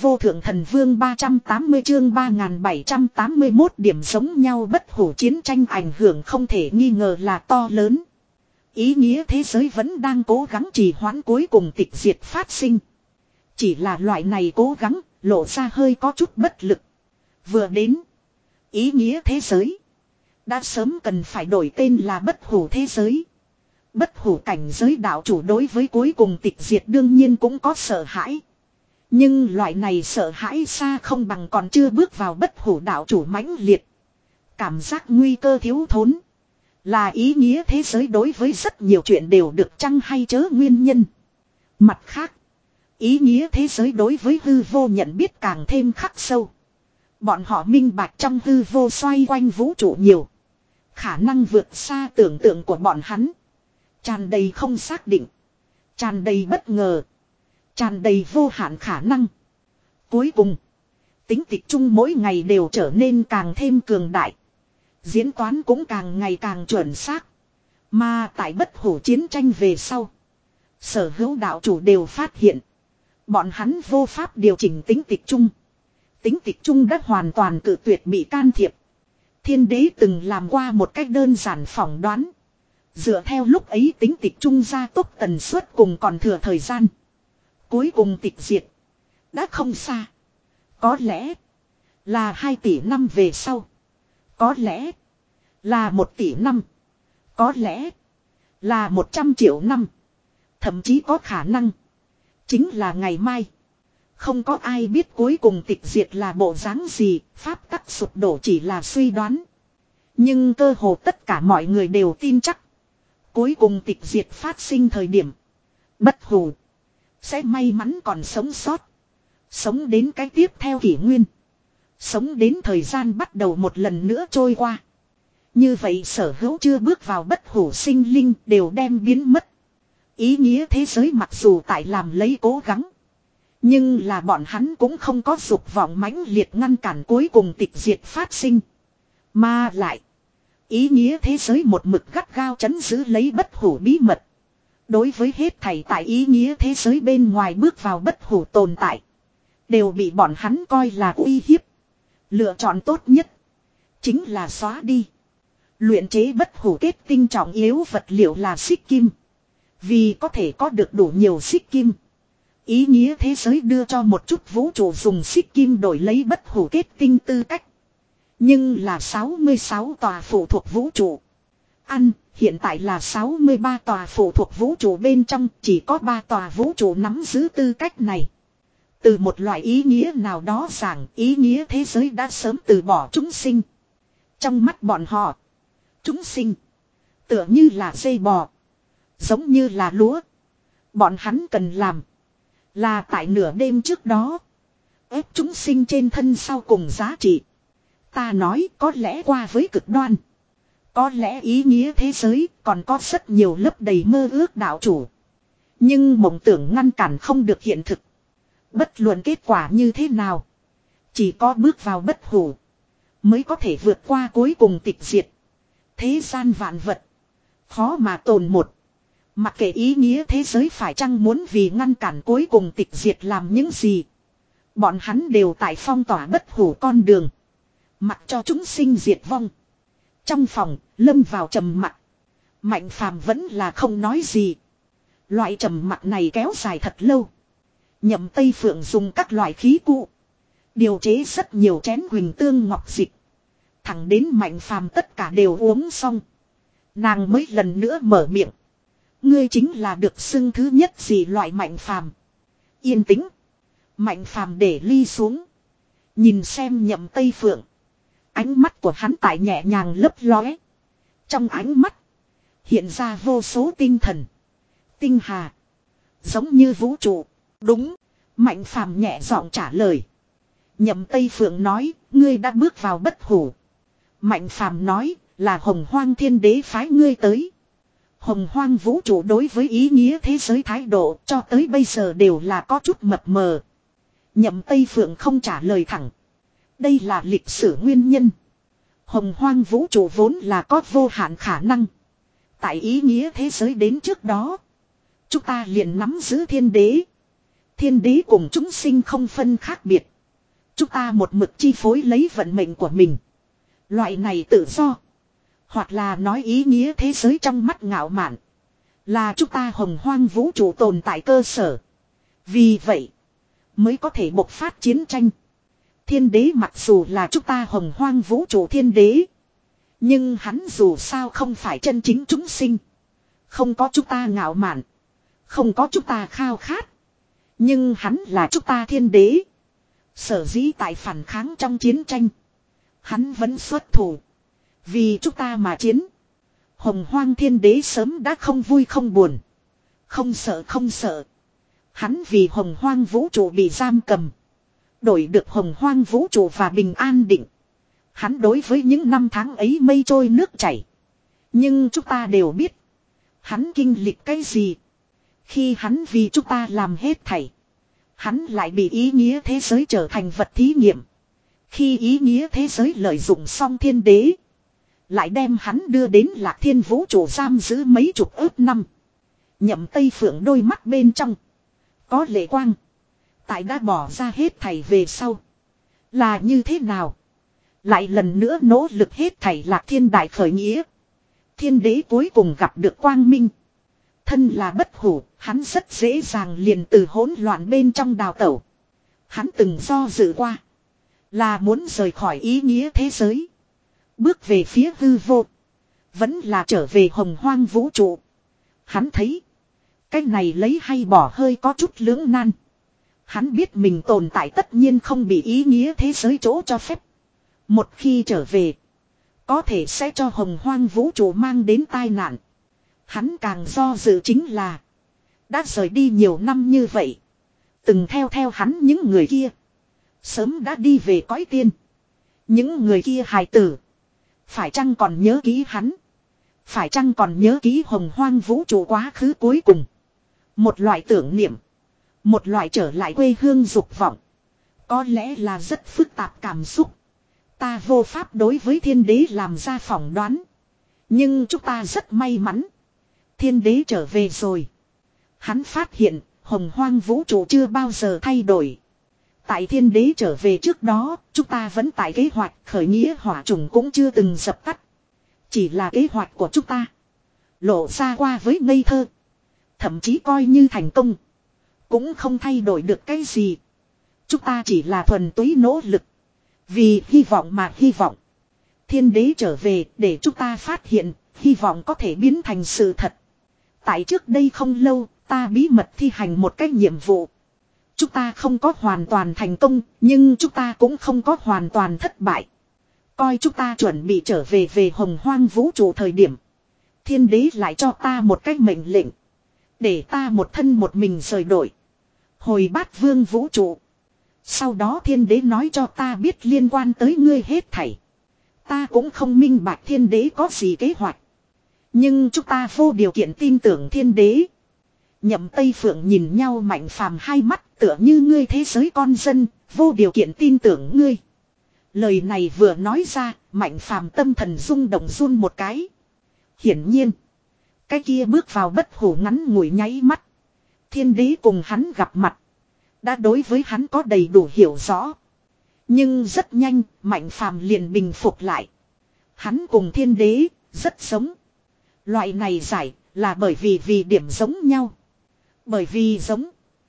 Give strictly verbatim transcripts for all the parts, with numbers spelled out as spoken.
vô thượng thần vương ba trăm tám mươi chương ba nghìn bảy trăm tám mươi mốt điểm giống nhau bất hủ chiến tranh ảnh hưởng không thể nghi ngờ là to lớn. Ý nghĩa thế giới vẫn đang cố gắng trì hoãn cuối cùng tịch diệt phát sinh. Chỉ là loại này cố gắng lộ ra hơi có chút bất lực. Vừa đến ý nghĩa thế giới đã sớm cần phải đổi tên là bất hủ thế giới. Bất hủ cảnh giới đạo chủ đối với cuối cùng tịch diệt đương nhiên cũng có sợ hãi. Nhưng loại này sợ hãi xa không bằng còn chưa bước vào bất hủ đạo chủ mãnh liệt. Cảm giác nguy cơ thiếu thốn là ý nghĩa thế giới đối với rất nhiều chuyện đều được chăng hay chớ nguyên nhân. Mặt khác, ý nghĩa thế giới đối với hư vô nhận biết càng thêm khắc sâu. Bọn họ minh bạch trong hư vô xoay quanh vũ trụ nhiều. Khả năng vượt xa tưởng tượng của bọn hắn. Tràn đầy không xác định. Tràn đầy bất ngờ. Tràn đầy vô hạn khả năng. Cuối cùng, tính tịch chung mỗi ngày đều trở nên càng thêm cường đại. Diễn toán cũng càng ngày càng chuẩn xác. Mà tại bất hủ chiến tranh về sau, sở hữu đạo chủ đều phát hiện bọn hắn vô pháp điều chỉnh tính tịch chung. Tính tịch chung đã hoàn toàn cự tuyệt bị can thiệp. Thiên đế từng làm qua một cách đơn giản phỏng đoán. Dựa theo lúc ấy tính tịch chung gia tốc tần suất cùng còn thừa thời gian. Cuối cùng tịch diệt đã không xa. Có lẽ là hai tỷ năm về sau. Có lẽ là một tỷ năm. Có lẽ là một trăm triệu năm. Thậm chí có khả năng chính là ngày mai. Không có ai biết cuối cùng tịch diệt là bộ dáng gì, pháp tắc sụp đổ chỉ là suy đoán. Nhưng cơ hồ tất cả mọi người đều tin chắc. Cuối cùng tịch diệt phát sinh thời điểm, bất hủ sẽ may mắn còn sống sót. Sống đến cái tiếp theo kỷ nguyên. Sống đến thời gian bắt đầu một lần nữa trôi qua. Như vậy sở hữu chưa bước vào bất hủ sinh linh đều đem biến mất. Ý nghĩa thế giới mặc dù tại làm lấy cố gắng. Nhưng là bọn hắn cũng không có dục vọng mãnh liệt ngăn cản cuối cùng tịch diệt phát sinh. Mà lại, ý nghĩa thế giới một mực gắt gao trấn giữ lấy bất hủ bí mật. Đối với hết thảy tại ý nghĩa thế giới bên ngoài bước vào bất hủ tồn tại, đều bị bọn hắn coi là uy hiếp. Lựa chọn tốt nhất chính là xóa đi. Luyện chế bất hủ kết tinh trọng yếu vật liệu là xích kim. Vì có thể có được đủ nhiều xích kim, ý nghĩa thế giới đưa cho một chút vũ trụ dùng xích kim đổi lấy bất hủ kết tinh tư cách. Nhưng là sáu mươi sáu tòa phụ thuộc vũ trụ. Ăn, hiện tại là sáu mươi ba tòa phụ thuộc vũ trụ bên trong chỉ có ba tòa vũ trụ nắm giữ tư cách này. Từ một loại ý nghĩa nào đó rằng ý nghĩa thế giới đã sớm từ bỏ chúng sinh. Trong mắt bọn họ, chúng sinh tựa như là dây bò, giống như là lúa. Bọn hắn cần làm là tại nửa đêm trước đó ép chúng sinh trên thân sau cùng giá trị. Ta nói có lẽ qua với cực đoan. Có lẽ ý nghĩa thế giới còn có rất nhiều lớp đầy mơ ước đạo chủ. Nhưng mộng tưởng ngăn cản không được hiện thực. Bất luận kết quả như thế nào, chỉ có bước vào bất hủ mới có thể vượt qua cuối cùng tịch diệt. Thế gian vạn vật khó mà tồn một. Mặc kệ ý nghĩa thế giới phải chăng muốn vì ngăn cản cuối cùng tịch diệt làm những gì, bọn hắn đều tại phong tỏa bất hủ con đường, mặc cho chúng sinh diệt vong. Trong phòng lâm vào trầm mặc. Mạnh phàm vẫn là không nói gì. Loại trầm mặc này kéo dài thật lâu. Nhậm Tây Phượng dùng các loại khí cụ điều chế rất nhiều chén huỳnh tương ngọc dịch. Thẳng đến Mạnh phàm tất cả đều uống xong, nàng mới lần nữa mở miệng. Ngươi chính là được xưng thứ nhất gì loại Mạnh phàm. Yên tĩnh. Mạnh phàm để ly xuống, nhìn xem Nhậm Tây Phượng. Ánh mắt của hắn tại nhẹ nhàng lấp lóe. Trong ánh mắt hiện ra vô số tinh thần, tinh hà, giống như vũ trụ. Đúng. Mạnh phàm nhẹ giọng trả lời. Nhậm Tây Phượng nói, ngươi đã bước vào bất hủ. Mạnh phàm nói, là Hồng Hoang Thiên Đế phái ngươi tới. Hồng Hoang vũ trụ đối với ý nghĩa thế giới thái độ cho tới bây giờ đều là có chút mập mờ. Nhậm Tây Phượng không trả lời thẳng. Đây là lịch sử nguyên nhân. Hồng Hoang vũ trụ vốn là có vô hạn khả năng. Tại ý nghĩa thế giới đến trước đó, chúng ta liền nắm giữ thiên đế. Thiên đế cùng chúng sinh không phân khác biệt. Chúng ta một mực chi phối lấy vận mệnh của mình. Loại này tự do. Hoặc là nói ý nghĩa thế giới trong mắt ngạo mạn. Là chúng ta hồng hoang vũ trụ tồn tại cơ sở. Vì vậy. Mới có thể bộc phát chiến tranh. Thiên đế mặc dù là chúng ta hồng hoang vũ trụ thiên đế. Nhưng hắn dù sao không phải chân chính chúng sinh. Không có chúng ta ngạo mạn. Không có chúng ta khao khát. Nhưng hắn là chúng ta thiên đế. Sở dĩ tại phản kháng trong chiến tranh. Hắn vẫn xuất thủ. Vì chúng ta mà chiến. Hồng hoang thiên đế sớm đã không vui không buồn. Không sợ không sợ. Hắn vì hồng hoang vũ trụ bị giam cầm. Đổi được hồng hoang vũ trụ và bình an định. Hắn đối với những năm tháng ấy mây trôi nước chảy. Nhưng chúng ta đều biết. Hắn kinh lịch cái gì. Khi hắn vì chúng ta làm hết thảy. Hắn lại bị ý nghĩa thế giới trở thành vật thí nghiệm. Khi ý nghĩa thế giới lợi dụng xong thiên đế. Lại đem hắn đưa đến lạc thiên vũ trụ giam giữ mấy chục ước năm. Nhậm Tây Phượng đôi mắt bên trong. Có lệ quang. Tại đã bỏ ra hết thảy về sau. Là như thế nào? Lại lần nữa nỗ lực hết thảy lạc thiên đại khởi nghĩa. Thiên đế cuối cùng gặp được quang minh. Thân là bất hủ, hắn rất dễ dàng liền từ hỗn loạn bên trong đào tẩu. Hắn từng do dự qua. Là muốn rời khỏi ý nghĩa thế giới. Bước về phía hư vô. Vẫn là trở về hồng hoang vũ trụ. Hắn thấy. Cái này lấy hay bỏ hơi có chút lưỡng nan. Hắn biết mình tồn tại tất nhiên không bị ý nghĩa thế giới chỗ cho phép. Một khi trở về. Có thể sẽ cho hồng hoang vũ trụ mang đến tai nạn. Hắn càng do dự chính là. Đã rời đi nhiều năm như vậy. Từng theo theo hắn những người kia. Sớm đã đi về cõi tiên. Những người kia hài tử. Phải chăng còn nhớ ký hắn. Phải chăng còn nhớ ký hồng hoang vũ trụ quá khứ cuối cùng. Một loại tưởng niệm. Một loại trở lại quê hương dục vọng. Có lẽ là rất phức tạp cảm xúc. Ta vô pháp đối với thiên đế làm ra phỏng đoán. Nhưng chúng ta rất may mắn. Thiên đế trở về rồi. Hắn phát hiện hồng hoang vũ trụ chưa bao giờ thay đổi. Tại thiên đế trở về trước đó, chúng ta vẫn tại kế hoạch khởi nghĩa hỏa trùng cũng chưa từng dập tắt. Chỉ là kế hoạch của chúng ta. Lộ ra qua với ngây thơ. Thậm chí coi như thành công. Cũng không thay đổi được cái gì. Chúng ta chỉ là thuần túy nỗ lực. Vì hy vọng mà hy vọng. Thiên đế trở về để chúng ta phát hiện, hy vọng có thể biến thành sự thật. Tại trước đây không lâu, ta bí mật thi hành một cái nhiệm vụ. Chúng ta không có hoàn toàn thành công, nhưng chúng ta cũng không có hoàn toàn thất bại. Coi chúng ta chuẩn bị trở về về hồng hoang vũ trụ thời điểm. Thiên đế lại cho ta một cái mệnh lệnh. Để ta một thân một mình rời đổi. Hồi bát vương vũ trụ. Sau đó thiên đế nói cho ta biết liên quan tới ngươi hết thảy. Ta cũng không minh bạch thiên đế có gì kế hoạch. Nhưng chúng ta vô điều kiện tin tưởng thiên đế. Nhậm Tây Phượng nhìn nhau Mạnh Phàm hai mắt tựa như ngươi thế giới con dân, vô điều kiện tin tưởng ngươi. Lời này vừa nói ra, Mạnh Phàm tâm thần rung động run một cái. Hiển nhiên, cái kia bước vào bất hủ ngắn ngủi nháy mắt. Thiên đế cùng hắn gặp mặt. Đã đối với hắn có đầy đủ hiểu rõ. Nhưng rất nhanh, Mạnh Phàm liền bình phục lại. Hắn cùng thiên đế, rất giống. Loại này giải, là bởi vì vì điểm giống nhau. Bởi vì giống.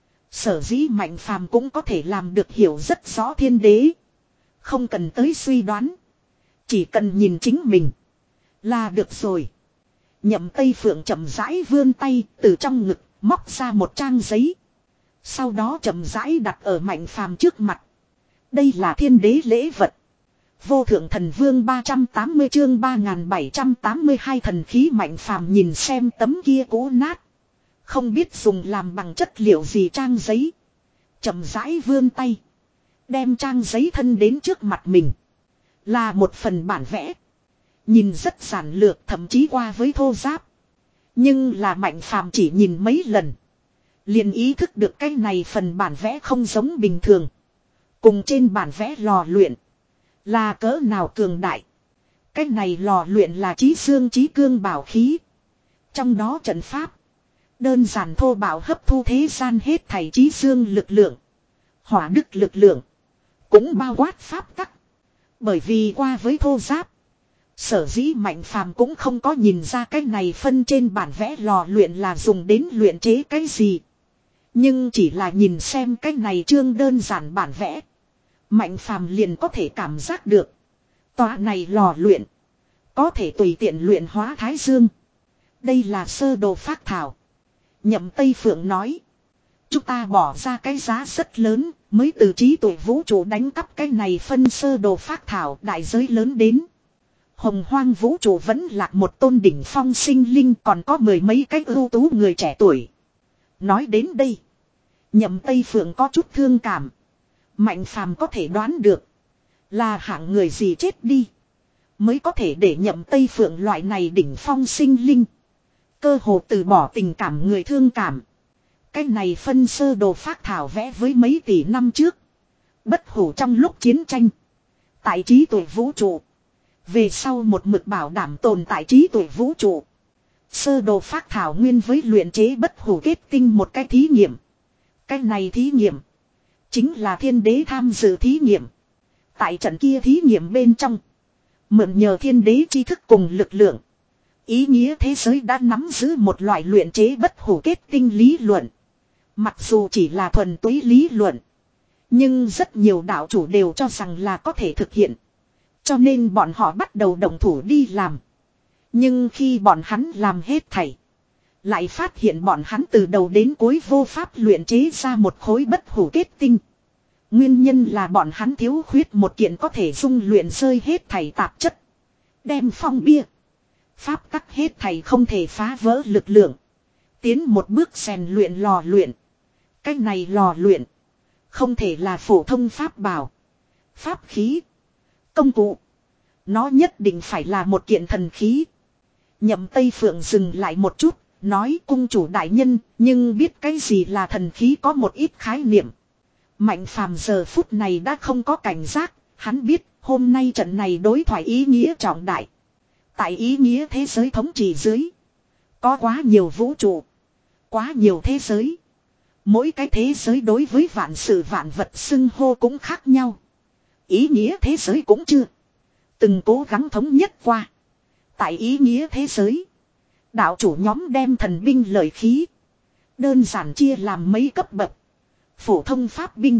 Sở dĩ Mạnh Phàm cũng có thể làm được hiểu rất rõ thiên đế. Không cần tới suy đoán. Chỉ cần nhìn chính mình. Là được rồi. Nhậm Tây Phượng chậm rãi vươn tay từ trong ngực móc ra một trang giấy. Sau đó chậm rãi đặt ở Mạnh Phàm trước mặt. Đây là thiên đế lễ vật. Vô thượng thần vương ba trăm tám mươi chương ba nghìn bảy trăm tám mươi hai thần khí Mạnh Phàm nhìn xem tấm kia cũ nát. Không biết dùng làm bằng chất liệu gì trang giấy. Chậm rãi vươn tay. Đem trang giấy thân đến trước mặt mình. Là một phần bản vẽ. Nhìn rất giản lược thậm chí qua với thô giáp. Nhưng là Mạnh Phàm chỉ nhìn mấy lần. Liền ý thức được cái này phần bản vẽ không giống bình thường. Cùng trên bản vẽ lò luyện. Là cỡ nào cường đại. Cái này lò luyện là chí xương chí cương bảo khí. Trong đó trận pháp. Đơn giản thô bạo hấp thu thế gian hết thảy trí dương lực lượng. Hỏa đức lực lượng. Cũng bao quát pháp tắc. Bởi vì qua với thô giáp. Sở dĩ Mạnh Phàm cũng không có nhìn ra cái này phân trên bản vẽ lò luyện là dùng đến luyện chế cái gì. Nhưng chỉ là nhìn xem cái này chương đơn giản bản vẽ. Mạnh Phàm liền có thể cảm giác được. Tòa này lò luyện. Có thể tùy tiện luyện hóa thái dương. Đây là sơ đồ phác thảo. Nhậm Tây Phượng nói. Chúng ta bỏ ra cái giá rất lớn. Mới từ trí tuệ vũ trụ đánh cắp cái này phân sơ đồ phác thảo đại giới lớn đến. Hồng hoang vũ trụ vẫn lạc một tôn đỉnh phong sinh linh, còn có mười mấy cái ưu tú người trẻ tuổi. Nói đến đây. Nhậm Tây Phượng có chút thương cảm. Mạnh Phàm có thể đoán được. Là hạng người gì chết đi. Mới có thể để Nhậm Tây Phượng loại này đỉnh phong sinh linh. Cơ hồ từ bỏ tình cảm người thương cảm. Cái này phân sơ đồ phác thảo vẽ với mấy tỷ năm trước. Bất hủ trong lúc chiến tranh. Tại trí tuệ vũ trụ. Về sau một mực bảo đảm tồn tại trí tuệ vũ trụ. Sơ đồ phác thảo nguyên với luyện chế bất hủ kết tinh một cái thí nghiệm. Cái này thí nghiệm. Chính là thiên đế tham dự thí nghiệm. Tại trận kia thí nghiệm bên trong. Mượn nhờ thiên đế tri thức cùng lực lượng. Ý nghĩa thế giới đã nắm giữ một loại luyện chế bất hủ kết tinh lý luận. Mặc dù chỉ là thuần túy lý luận. Nhưng rất nhiều đạo chủ đều cho rằng là có thể thực hiện. Cho nên bọn họ bắt đầu động thủ đi làm. Nhưng khi bọn hắn làm hết thảy. Lại phát hiện bọn hắn từ đầu đến cuối vô pháp luyện chế ra một khối bất hủ kết tinh. Nguyên nhân là bọn hắn thiếu khuyết một kiện có thể dung luyện rơi hết thảy tạp chất. Đem phong bia. Pháp tắc hết thảy không thể phá vỡ lực lượng. Tiến một bước rèn luyện lò luyện. Cái này lò luyện. Không thể là phổ thông pháp bảo. Pháp khí. Công cụ. Nó nhất định phải là một kiện thần khí. Nhậm Tây Phượng dừng lại một chút. Nói cung chủ đại nhân. Nhưng biết cái gì là thần khí có một ít khái niệm. Mạnh Phàm giờ phút này đã không có cảnh giác. Hắn biết hôm nay trận này đối thoại ý nghĩa trọng đại. Tại ý nghĩa thế giới thống trị dưới. Có quá nhiều vũ trụ. Quá nhiều thế giới. Mỗi cái thế giới đối với vạn sự vạn vật xưng hô cũng khác nhau. Ý nghĩa thế giới cũng chưa từng cố gắng thống nhất qua. Tại ý nghĩa thế giới. Đạo chủ nhóm đem thần binh lợi khí. Đơn giản chia làm mấy cấp bậc. Phổ thông pháp binh.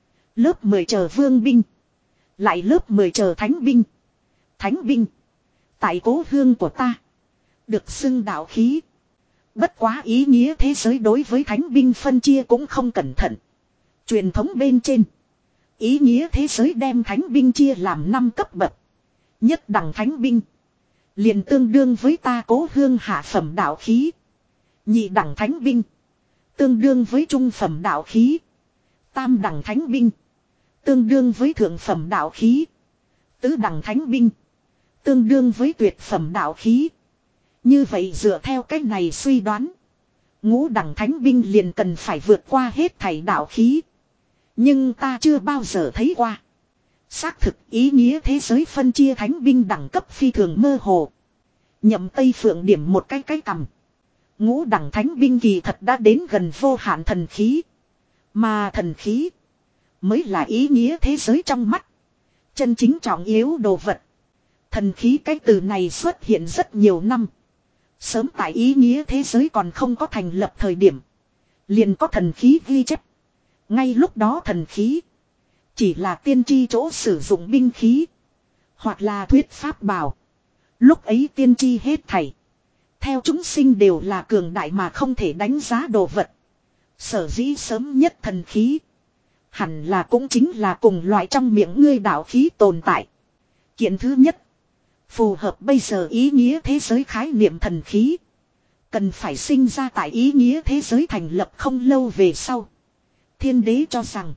Lớp mười chờ vương binh. Lại lớp mười chờ thánh binh. Thánh binh. Tại cố hương của ta. Được xưng đạo khí. Bất quá ý nghĩa thế giới đối với thánh binh phân chia cũng không cẩn thận. Truyền thống bên trên. Ý nghĩa thế giới đem thánh binh chia làm năm cấp bậc. Nhất đẳng thánh binh. Liền tương đương với ta cố hương hạ phẩm đạo khí. Nhị đẳng thánh binh. Tương đương với trung phẩm đạo khí. Tam đẳng thánh binh. Tương đương với thượng phẩm đạo khí. Tứ đẳng thánh binh. Tương đương với tuyệt phẩm đạo khí. Như vậy dựa theo cách này suy đoán. Ngũ đẳng thánh binh liền cần phải vượt qua hết thảy đạo khí. Nhưng ta chưa bao giờ thấy qua. Xác thực ý nghĩa thế giới phân chia thánh binh đẳng cấp phi thường mơ hồ. Nhậm Tây Phượng điểm một cái cái cầm. Ngũ đẳng thánh binh kỳ thật đã đến gần vô hạn thần khí. Mà thần khí mới là ý nghĩa thế giới trong mắt. Chân chính trọng yếu đồ vật. Thần khí cái từ này xuất hiện rất nhiều năm. Sớm tại ý nghĩa thế giới còn không có thành lập thời điểm. Liền có thần khí ghi chép. Ngay lúc đó thần khí. Chỉ là tiên tri chỗ sử dụng binh khí. Hoặc là thuyết pháp bảo. Lúc ấy tiên tri hết thảy. Theo chúng sinh đều là cường đại mà không thể đánh giá đồ vật. Sở dĩ sớm nhất thần khí. Hẳn là cũng chính là cùng loại trong miệng ngươi đạo khí tồn tại. Kiện thứ nhất. Phù hợp bây giờ ý nghĩa thế giới khái niệm thần khí. Cần phải sinh ra tại ý nghĩa thế giới thành lập không lâu về sau. Thiên đế cho rằng.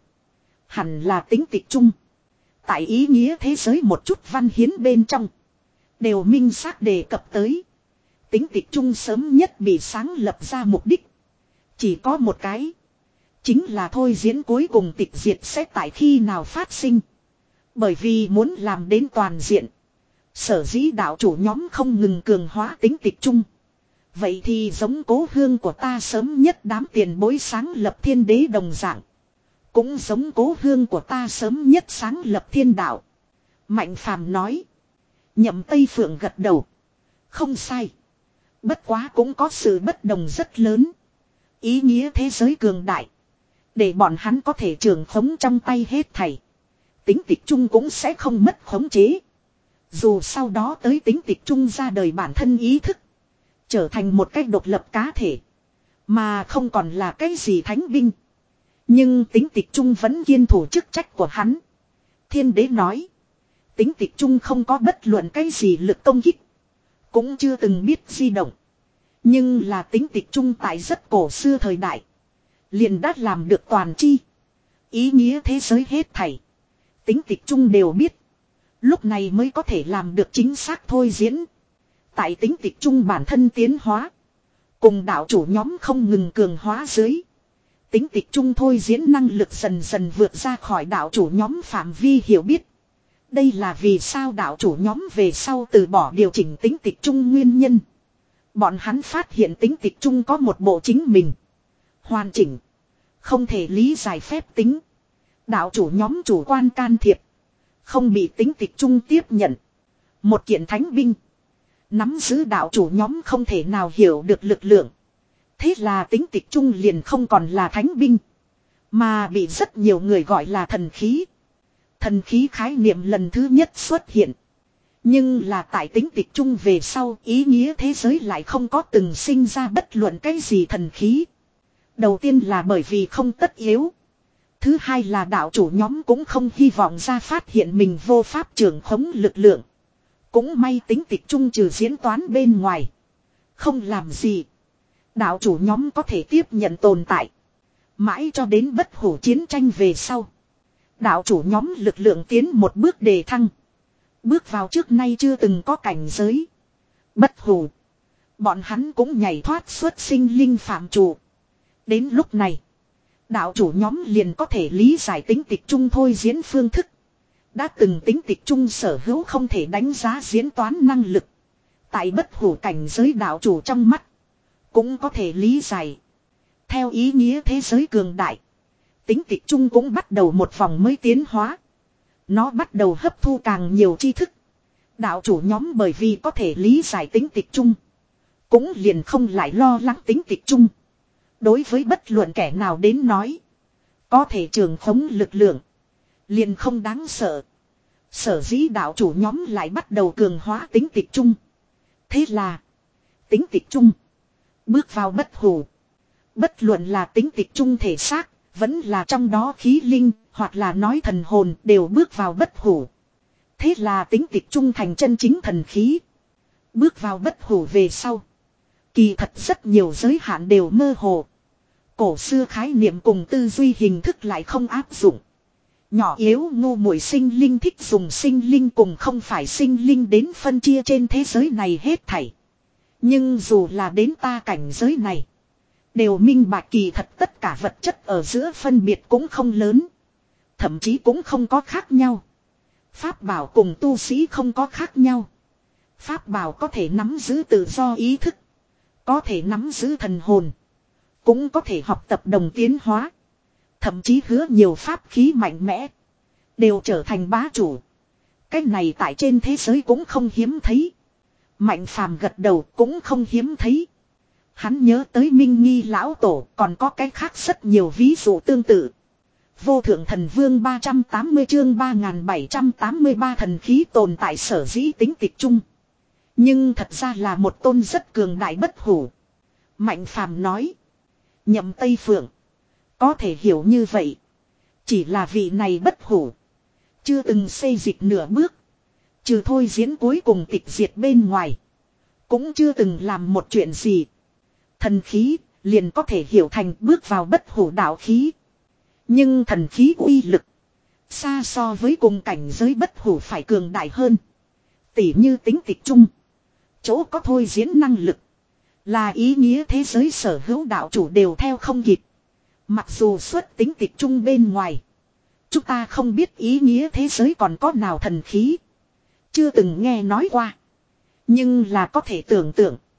Hẳn là tính tịch chung. Tại ý nghĩa thế giới một chút văn hiến bên trong. Đều minh xác đề cập tới. Tính tịch chung sớm nhất bị sáng lập ra mục đích. Chỉ có một cái. Chính là thôi diễn cuối cùng tịch diệt sẽ tại khi nào phát sinh. Bởi vì muốn làm đến toàn diện. Sở dĩ đạo chủ nhóm không ngừng cường hóa tính tịch chung. Vậy thì giống cố hương của ta sớm nhất đám tiền bối sáng lập thiên đế đồng dạng. Cũng giống cố hương của ta sớm nhất sáng lập thiên đạo. Mạnh Phàm nói. Nhậm Tây Phượng gật đầu. Không sai. Bất quá cũng có sự bất đồng rất lớn. Ý nghĩa thế giới cường đại. Để bọn hắn có thể trường khống trong tay hết thảy. Tính tịch trung cũng sẽ không mất khống chế. Dù sau đó tới tính tịch trung ra đời bản thân ý thức. Trở thành một cách độc lập cá thể. Mà không còn là cái gì thánh binh. Nhưng tính tịch trung vẫn kiên thủ chức trách của hắn. Thiên đế nói. Tính tịch trung không có bất luận cái gì lực công kích. Cũng chưa từng biết di động. Nhưng là tính tịch trung tại rất cổ xưa thời đại. Liền đã làm được toàn chi. Ý nghĩa thế giới hết thảy. Tính tịch trung đều biết. Lúc này mới có thể làm được chính xác thôi diễn. Tại tính tịch trung bản thân tiến hóa. Cùng đạo chủ nhóm không ngừng cường hóa dưới. Tính tịch trung thôi diễn năng lực dần dần vượt ra khỏi đạo chủ nhóm phạm vi hiểu biết. Đây là vì sao đạo chủ nhóm về sau từ bỏ điều chỉnh tính tịch trung nguyên nhân. Bọn hắn phát hiện tính tịch trung có một bộ chính mình. Hoàn chỉnh. Không thể lý giải phép tính. Đạo chủ nhóm chủ quan can thiệp. Không bị tính tịch trung tiếp nhận. Một kiện thánh binh. Nắm giữ đạo chủ nhóm không thể nào hiểu được lực lượng. Thế là tính tịch trung liền không còn là thánh binh. Mà bị rất nhiều người gọi là thần khí. Thần khí khái niệm lần thứ nhất xuất hiện. Nhưng là tại tính tịch trung về sau ý nghĩa thế giới lại không có từng sinh ra bất luận cái gì thần khí. Đầu tiên là bởi vì không tất yếu. Thứ hai là đạo chủ nhóm cũng không hy vọng ra phát hiện mình vô pháp trưởng khống lực lượng. Cũng may tính tịch trung trừ diễn toán bên ngoài. Không làm gì. Đạo chủ nhóm có thể tiếp nhận tồn tại. Mãi cho đến bất hủ chiến tranh về sau. Đạo chủ nhóm lực lượng tiến một bước đề thăng. Bước vào trước nay chưa từng có cảnh giới. Bất hủ. Bọn hắn cũng nhảy thoát xuất sinh linh phạm chủ. Đến lúc này. Đạo chủ nhóm liền có thể lý giải tính tịch trung thôi diễn phương thức. Đã từng tính tịch trung sở hữu không thể đánh giá diễn toán năng lực. Tại bất hủ cảnh giới đạo chủ trong mắt. Cũng có thể lý giải. Theo ý nghĩa thế giới cường đại. Tính tịch trung cũng bắt đầu một vòng mới tiến hóa. Nó bắt đầu hấp thu càng nhiều tri thức. Đạo chủ nhóm bởi vì có thể lý giải tính tịch trung. Cũng liền không lại lo lắng tính tịch trung. Đối với bất luận kẻ nào đến nói. Có thể trường khống lực lượng. Liền không đáng sợ. Sở dĩ đạo chủ nhóm lại bắt đầu cường hóa tính tịch trung. Thế là. Tính tịch trung. Bước vào bất hủ. Bất luận là tính tịch trung thể xác. Vẫn là trong đó khí linh. Hoặc là nói thần hồn đều bước vào bất hủ. Thế là tính tịch trung thành chân chính thần khí. Bước vào bất hủ về sau. Kỳ thật rất nhiều giới hạn đều mơ hồ. Cổ xưa khái niệm cùng tư duy hình thức lại không áp dụng. Nhỏ yếu ngu muội sinh linh thích dùng sinh linh cùng không phải sinh linh đến phân chia trên thế giới này hết thảy. Nhưng dù là đến ta cảnh giới này. Đều minh bạch kỳ thật tất cả vật chất ở giữa phân biệt cũng không lớn. Thậm chí cũng không có khác nhau. Pháp bảo cùng tu sĩ không có khác nhau. Pháp bảo có thể nắm giữ tự do ý thức. Có thể nắm giữ thần hồn. Cũng có thể học tập đồng tiến hóa. Thậm chí hứa nhiều pháp khí mạnh mẽ. Đều trở thành bá chủ. Cái này tại trên thế giới cũng không hiếm thấy. Mạnh Phàm gật đầu cũng không hiếm thấy. Hắn nhớ tới Minh Nghi lão tổ còn có cái khác rất nhiều ví dụ tương tự. Vô thượng thần vương ba trăm tám mươi chương ba nghìn bảy trăm tám mươi ba thần khí tồn tại sở dĩ tính tịch trung. Nhưng thật ra là một tôn rất cường đại bất hủ. Mạnh Phàm nói. Nhậm Tây Phượng. Có thể hiểu như vậy. Chỉ là vị này bất hủ. Chưa từng xây dịch nửa bước. Trừ thôi diễn cuối cùng tịch diệt bên ngoài. Cũng chưa từng làm một chuyện gì. Thần khí liền có thể hiểu thành bước vào bất hủ đạo khí. Nhưng thần khí uy lực. Xa so với cùng cảnh giới bất hủ phải cường đại hơn. Tỉ như tính tịch trung. Chỗ có thôi diễn năng lực. Là ý nghĩa thế giới sở hữu đạo chủ đều theo không kịp. Mặc dù xuất tính tịch trung bên ngoài. Chúng ta không biết ý nghĩa thế giới còn có nào thần khí. Chưa từng nghe nói qua. Nhưng là có thể tưởng tượng.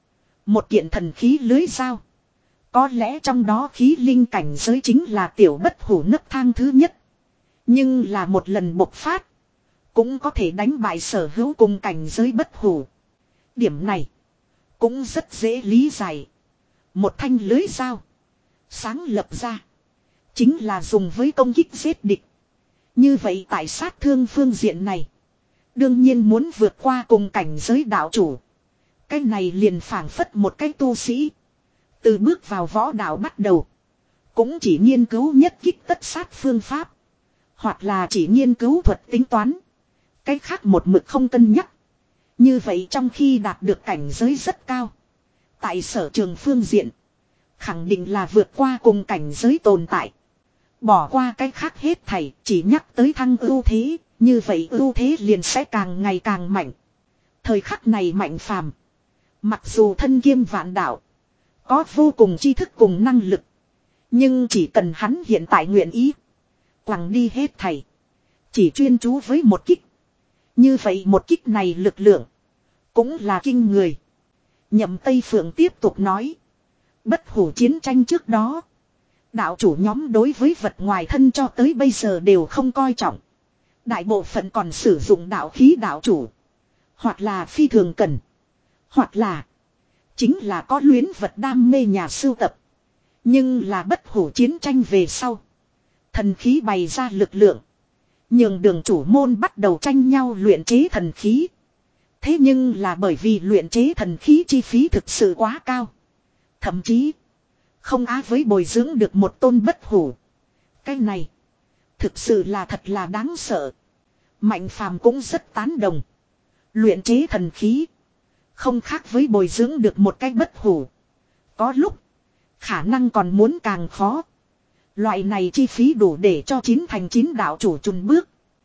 Một kiện thần khí lưới dao. Có lẽ trong đó khí linh cảnh giới chính là tiểu bất hủ nấc thang thứ nhất. Nhưng là một lần bộc phát. Cũng có thể đánh bại sở hữu cùng cảnh giới bất hủ. Điểm này. Cũng rất dễ lý giải. Một thanh lưới dao. Sáng lập ra. Chính là dùng với công kích giết địch. Như vậy tại sát thương phương diện này. Đương nhiên muốn vượt qua cùng cảnh giới đạo chủ. Cái này liền phảng phất một cái tu sĩ. Từ bước vào võ đạo bắt đầu. Cũng chỉ nghiên cứu nhất kích tất sát phương pháp. Hoặc là chỉ nghiên cứu thuật tính toán. Cái khác một mực không cân nhắc. Như vậy trong khi đạt được cảnh giới rất cao. Tại sở trường phương diện. Khẳng định là vượt qua cùng cảnh giới tồn tại. Bỏ qua cái khác hết thảy. Chỉ nhắc tới thăng ưu thế. Như vậy ưu thế liền sẽ càng ngày càng mạnh. Thời khắc này Mạnh Phàm, mặc dù thân kiêm vạn đạo. Có vô cùng tri thức cùng năng lực. Nhưng chỉ cần hắn hiện tại nguyện ý. Quẳng đi hết thảy. Chỉ chuyên chú với một kích. Như vậy một kích này lực lượng. Cũng là kinh người. Nhậm Tây Phượng tiếp tục nói. Bất hủ chiến tranh trước đó. Đạo chủ nhóm đối với vật ngoài thân cho tới bây giờ đều không coi trọng. Đại bộ phận còn sử dụng đạo khí đạo chủ. Hoặc là phi thường cần. Hoặc là. Chính là có luyến vật đam mê nhà sưu tập. Nhưng là bất hủ chiến tranh về sau. Thần khí bày ra lực lượng. Nhường đường chủ môn bắt đầu tranh nhau luyện chế thần khí. Thế nhưng là bởi vì luyện chế thần khí chi phí thực sự quá cao. Thậm chí. Không á với bồi dưỡng được một tôn bất hủ. Cái này. Thực sự là thật là đáng sợ. Mạnh Phàm cũng rất tán đồng. Luyện chế thần khí. Không khác với bồi dưỡng được một cái bất hủ. Có lúc. Khả năng còn muốn càng khó. Loại này chi phí đủ để cho chín thành chín đạo chủ chùn bước.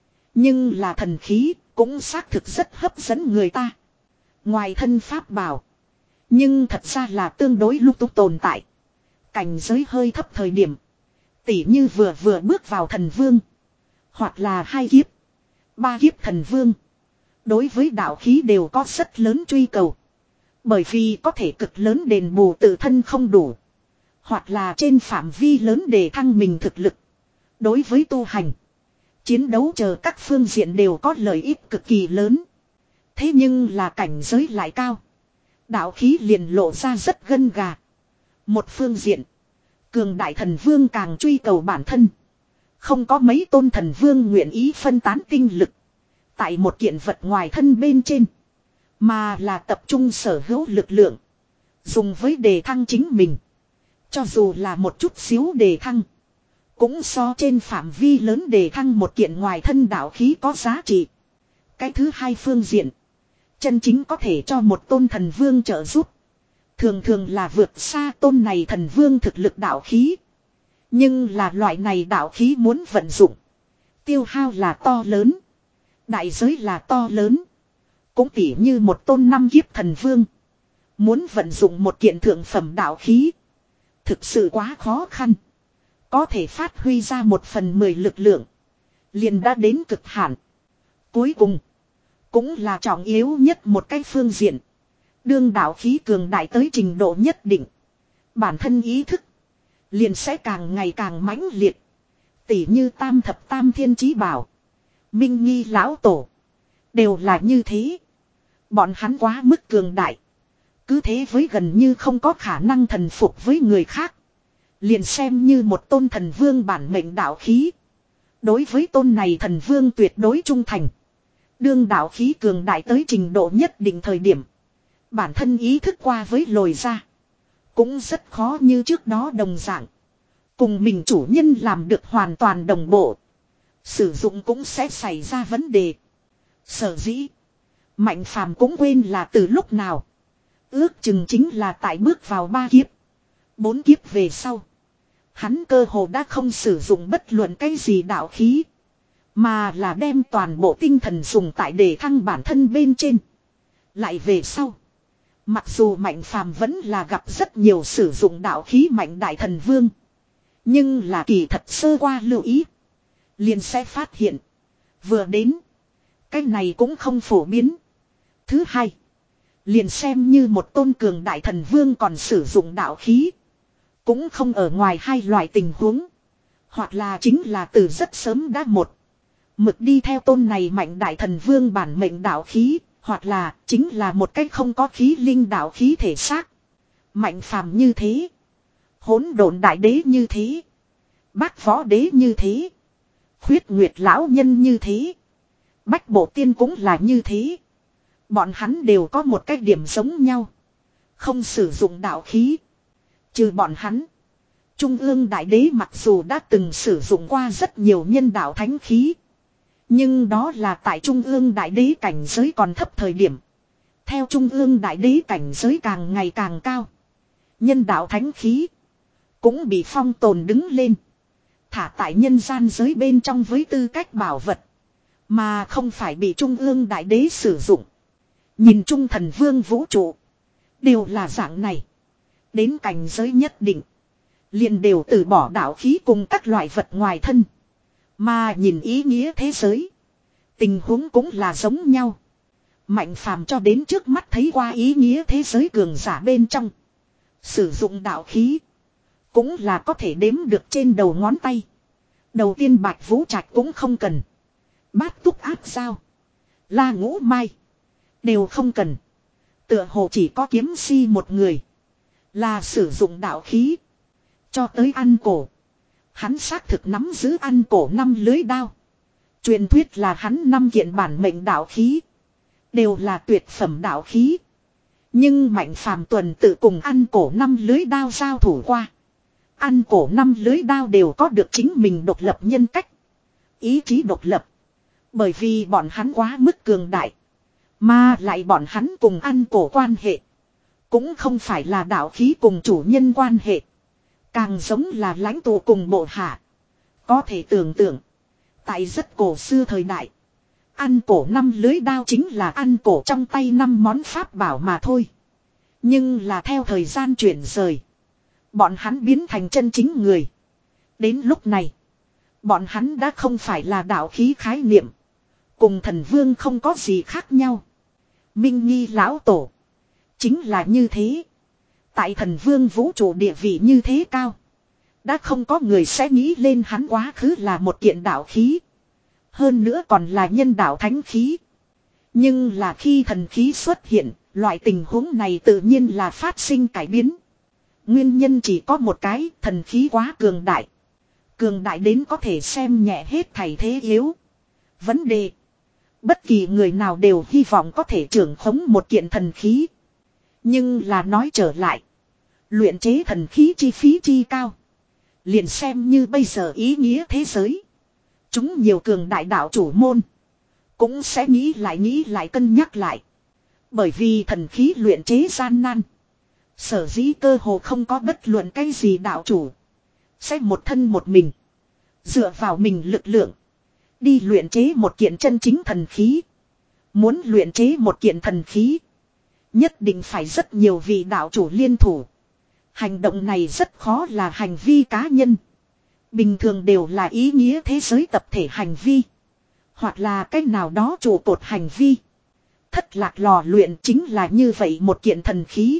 Nhưng là thần khí. Cũng xác thực rất hấp dẫn người ta. Ngoài thân pháp bảo. Nhưng thật ra là tương đối lung tung tồn tại. Cảnh giới hơi thấp thời điểm. Tỉ như vừa vừa bước vào thần vương. Hoặc là hai kiếp. Ba kiếp thần vương. Đối với đạo khí đều có rất lớn truy cầu. Bởi vì có thể cực lớn đền bù tự thân không đủ. Hoặc là trên phạm vi lớn để thăng mình thực lực. Đối với tu hành. Chiến đấu chờ các phương diện đều có lợi ích cực kỳ lớn. Thế nhưng là cảnh giới lại cao. Đạo khí liền lộ ra rất gân gà. Một phương diện. Cường đại thần vương càng truy cầu bản thân. Không có mấy tôn thần vương nguyện ý phân tán tinh lực. Tại một kiện vật ngoài thân bên trên. Mà là tập trung sở hữu lực lượng. Dùng với đề thăng chính mình. Cho dù là một chút xíu đề thăng. Cũng so trên phạm vi lớn đề thăng một kiện ngoài thân đạo khí có giá trị. Cái thứ hai phương diện. Chân chính có thể cho một tôn thần vương trợ giúp. Thường thường là vượt xa tôn này thần vương thực lực đạo khí. Nhưng là loại này đạo khí muốn vận dụng. Tiêu hao là to lớn. Đại giới là to lớn. Cũng tỉ như một tôn năm kiếp thần vương. Muốn vận dụng một kiện thượng phẩm đạo khí. Thực sự quá khó khăn. Có thể phát huy ra một phần mười lực lượng. Liền đã đến cực hạn. Cuối cùng. Cũng là trọng yếu nhất một cái phương diện. Đương đạo khí cường đại tới trình độ nhất định. Bản thân ý thức. Liền sẽ càng ngày càng mãnh liệt. Tỉ như tam thập tam thiên chí bảo. Minh nghi lão tổ. Đều là như thế. Bọn hắn quá mức cường đại. Cứ thế với gần như không có khả năng thần phục với người khác. Liền xem như một tôn thần vương bản mệnh đạo khí. Đối với tôn này thần vương tuyệt đối trung thành. Đương đạo khí cường đại tới trình độ nhất định thời điểm. Bản thân ý thức qua với lồi ra. Cũng rất khó như trước đó đồng dạng. Cùng mình chủ nhân làm được hoàn toàn đồng bộ. Sử dụng cũng sẽ xảy ra vấn đề. Sở dĩ. Mạnh Phàm cũng quên là từ lúc nào. Ước chừng chính là tại bước vào ba kiếp. Bốn kiếp về sau. Hắn cơ hồ đã không sử dụng bất luận cái gì đạo khí. Mà là đem toàn bộ tinh thần dùng tại để thăng bản thân bên trên. Lại về sau. Mặc dù Mạnh Phàm vẫn là gặp rất nhiều sử dụng đạo khí mạnh đại thần vương. Nhưng là kỳ thật sơ qua lưu ý. Liền sẽ phát hiện. Vừa đến. Cái này cũng không phổ biến. Thứ hai. Liền xem như một tôn cường đại thần vương còn sử dụng đạo khí. Cũng không ở ngoài hai loại tình huống. Hoặc là chính là từ rất sớm đã một. Mực đi theo tôn này mạnh đại thần vương bản mệnh đạo khí. Hoặc là chính là một cách không có khí linh đạo khí thể xác. Mạnh phàm như thế. Hỗn độn đại đế như thế. Bác võ đế như thế. Khuyết nguyệt lão nhân như thế. Bách bộ tiên cũng là như thế. Bọn hắn đều có một cái điểm giống nhau. Không sử dụng đạo khí. Trừ bọn hắn. Trung ương đại đế mặc dù đã từng sử dụng qua rất nhiều nhân đạo thánh khí. Nhưng đó là tại Trung ương đại đế cảnh giới còn thấp thời điểm. Theo Trung ương đại đế cảnh giới càng ngày càng cao. Nhân đạo thánh khí. Cũng bị phong tồn đứng lên. Thả tại nhân gian giới bên trong với tư cách bảo vật. Mà không phải bị Trung ương đại đế sử dụng. Nhìn Trung thần vương vũ trụ. Đều là dạng này. Đến cảnh giới nhất định. Liền đều từ bỏ đạo khí cùng các loại vật ngoài thân. Mà nhìn ý nghĩa thế giới. Tình huống cũng là giống nhau. Mạnh phàm cho đến trước mắt thấy qua ý nghĩa thế giới cường giả bên trong. Sử dụng đạo khí. Cũng là có thể đếm được trên đầu ngón tay. Đầu tiên Bạch Vũ Trạch cũng không cần. Bát túc áp sao. La Ngũ Mai. Đều không cần. Tựa hồ chỉ có kiếm si một người. Là sử dụng đạo khí. Cho tới ăn cổ. Hắn xác thực nắm giữ ăn cổ năm lưới đao. Truyền thuyết là hắn năm kiện bản mệnh đạo khí. Đều là tuyệt phẩm đạo khí. Nhưng Mạnh Phàm tuần tự cùng ăn cổ năm lưới đao giao thủ qua. Ăn cổ năm lưới đao đều có được chính mình độc lập nhân cách. Ý chí độc lập. Bởi vì bọn hắn quá mức cường đại. Mà lại bọn hắn cùng ăn cổ quan hệ. Cũng không phải là đạo khí cùng chủ nhân quan hệ. Càng giống là lãnh tụ cùng bộ hạ. Có thể tưởng tượng. Tại rất cổ xưa thời đại. Ăn cổ năm lưới đao chính là ăn cổ trong tay năm món pháp bảo mà thôi. Nhưng là theo thời gian chuyển rời. Bọn hắn biến thành chân chính người. Đến lúc này. Bọn hắn đã không phải là đạo khí khái niệm. Cùng thần vương không có gì khác nhau. Minh Nghi lão tổ. Chính là như thế. Tại thần vương vũ trụ địa vị như thế cao. Đã không có người sẽ nghĩ lên hắn quá khứ là một kiện đạo khí. Hơn nữa còn là nhân đạo thánh khí. Nhưng là khi thần khí xuất hiện, loại tình huống này tự nhiên là phát sinh cải biến. Nguyên nhân chỉ có một cái, thần khí quá cường đại. Cường đại đến có thể xem nhẹ hết thảy thế yếu. Vấn đề. Bất kỳ người nào đều hy vọng có thể trưởng khống một kiện thần khí. Nhưng là nói trở lại. Luyện chế thần khí chi phí chi cao. Liền xem như bây giờ ý nghĩa thế giới. Chúng nhiều cường đại đạo chủ môn. Cũng sẽ nghĩ lại nghĩ lại cân nhắc lại. Bởi vì thần khí luyện chế gian nan. Sở dĩ cơ hồ không có bất luận cái gì đạo chủ. Sẽ một thân một mình. Dựa vào mình lực lượng. Đi luyện chế một kiện chân chính thần khí. Muốn luyện chế một kiện thần khí. Nhất định phải rất nhiều vị đạo chủ liên thủ. Hành động này rất khó là hành vi cá nhân. Bình thường đều là ý nghĩa thế giới tập thể hành vi. Hoặc là cách nào đó trụ cột hành vi. Thất lạc lò luyện chính là như vậy một kiện thần khí.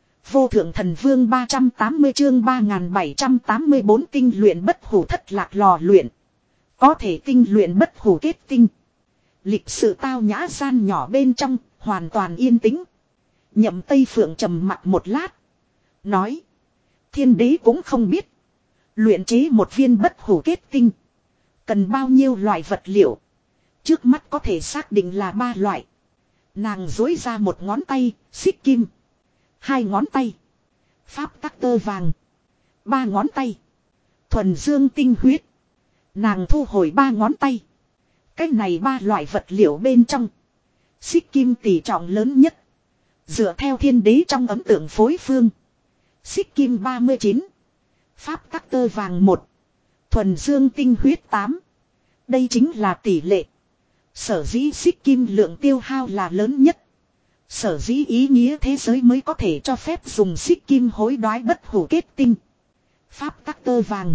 Vô thượng thần vương ba trăm tám mươi chương ba nghìn bảy trăm tám mươi bốn tinh luyện bất hủ thất lạc lò luyện. Có thể tinh luyện bất hủ kết tinh. Lịch sự tao nhã gian nhỏ bên trong, hoàn toàn yên tĩnh. Nhậm Tây Phượng trầm mặt một lát. Nói. Thiên đế cũng không biết. Luyện chế một viên bất hủ kết tinh. Cần bao nhiêu loại vật liệu. Trước mắt có thể xác định là ba loại. Nàng dối ra một ngón tay, xích kim. Hai ngón tay. Pháp tắc tơ vàng. Ba ngón tay. Thuần dương tinh huyết. Nàng thu hồi ba ngón tay. Cái này ba loại vật liệu bên trong. Xích kim tỷ trọng lớn nhất. Dựa theo thiên đế trong ấn tượng phối phương. Xích kim ba mươi chín. Pháp tắc tơ vàng một. Thuần dương tinh huyết tám. Đây chính là tỷ lệ. Sở dĩ xích kim lượng tiêu hao là lớn nhất. Sở dĩ ý nghĩa thế giới mới có thể cho phép dùng xích kim hối đoái bất hủ kết tinh. Pháp tắc tơ vàng.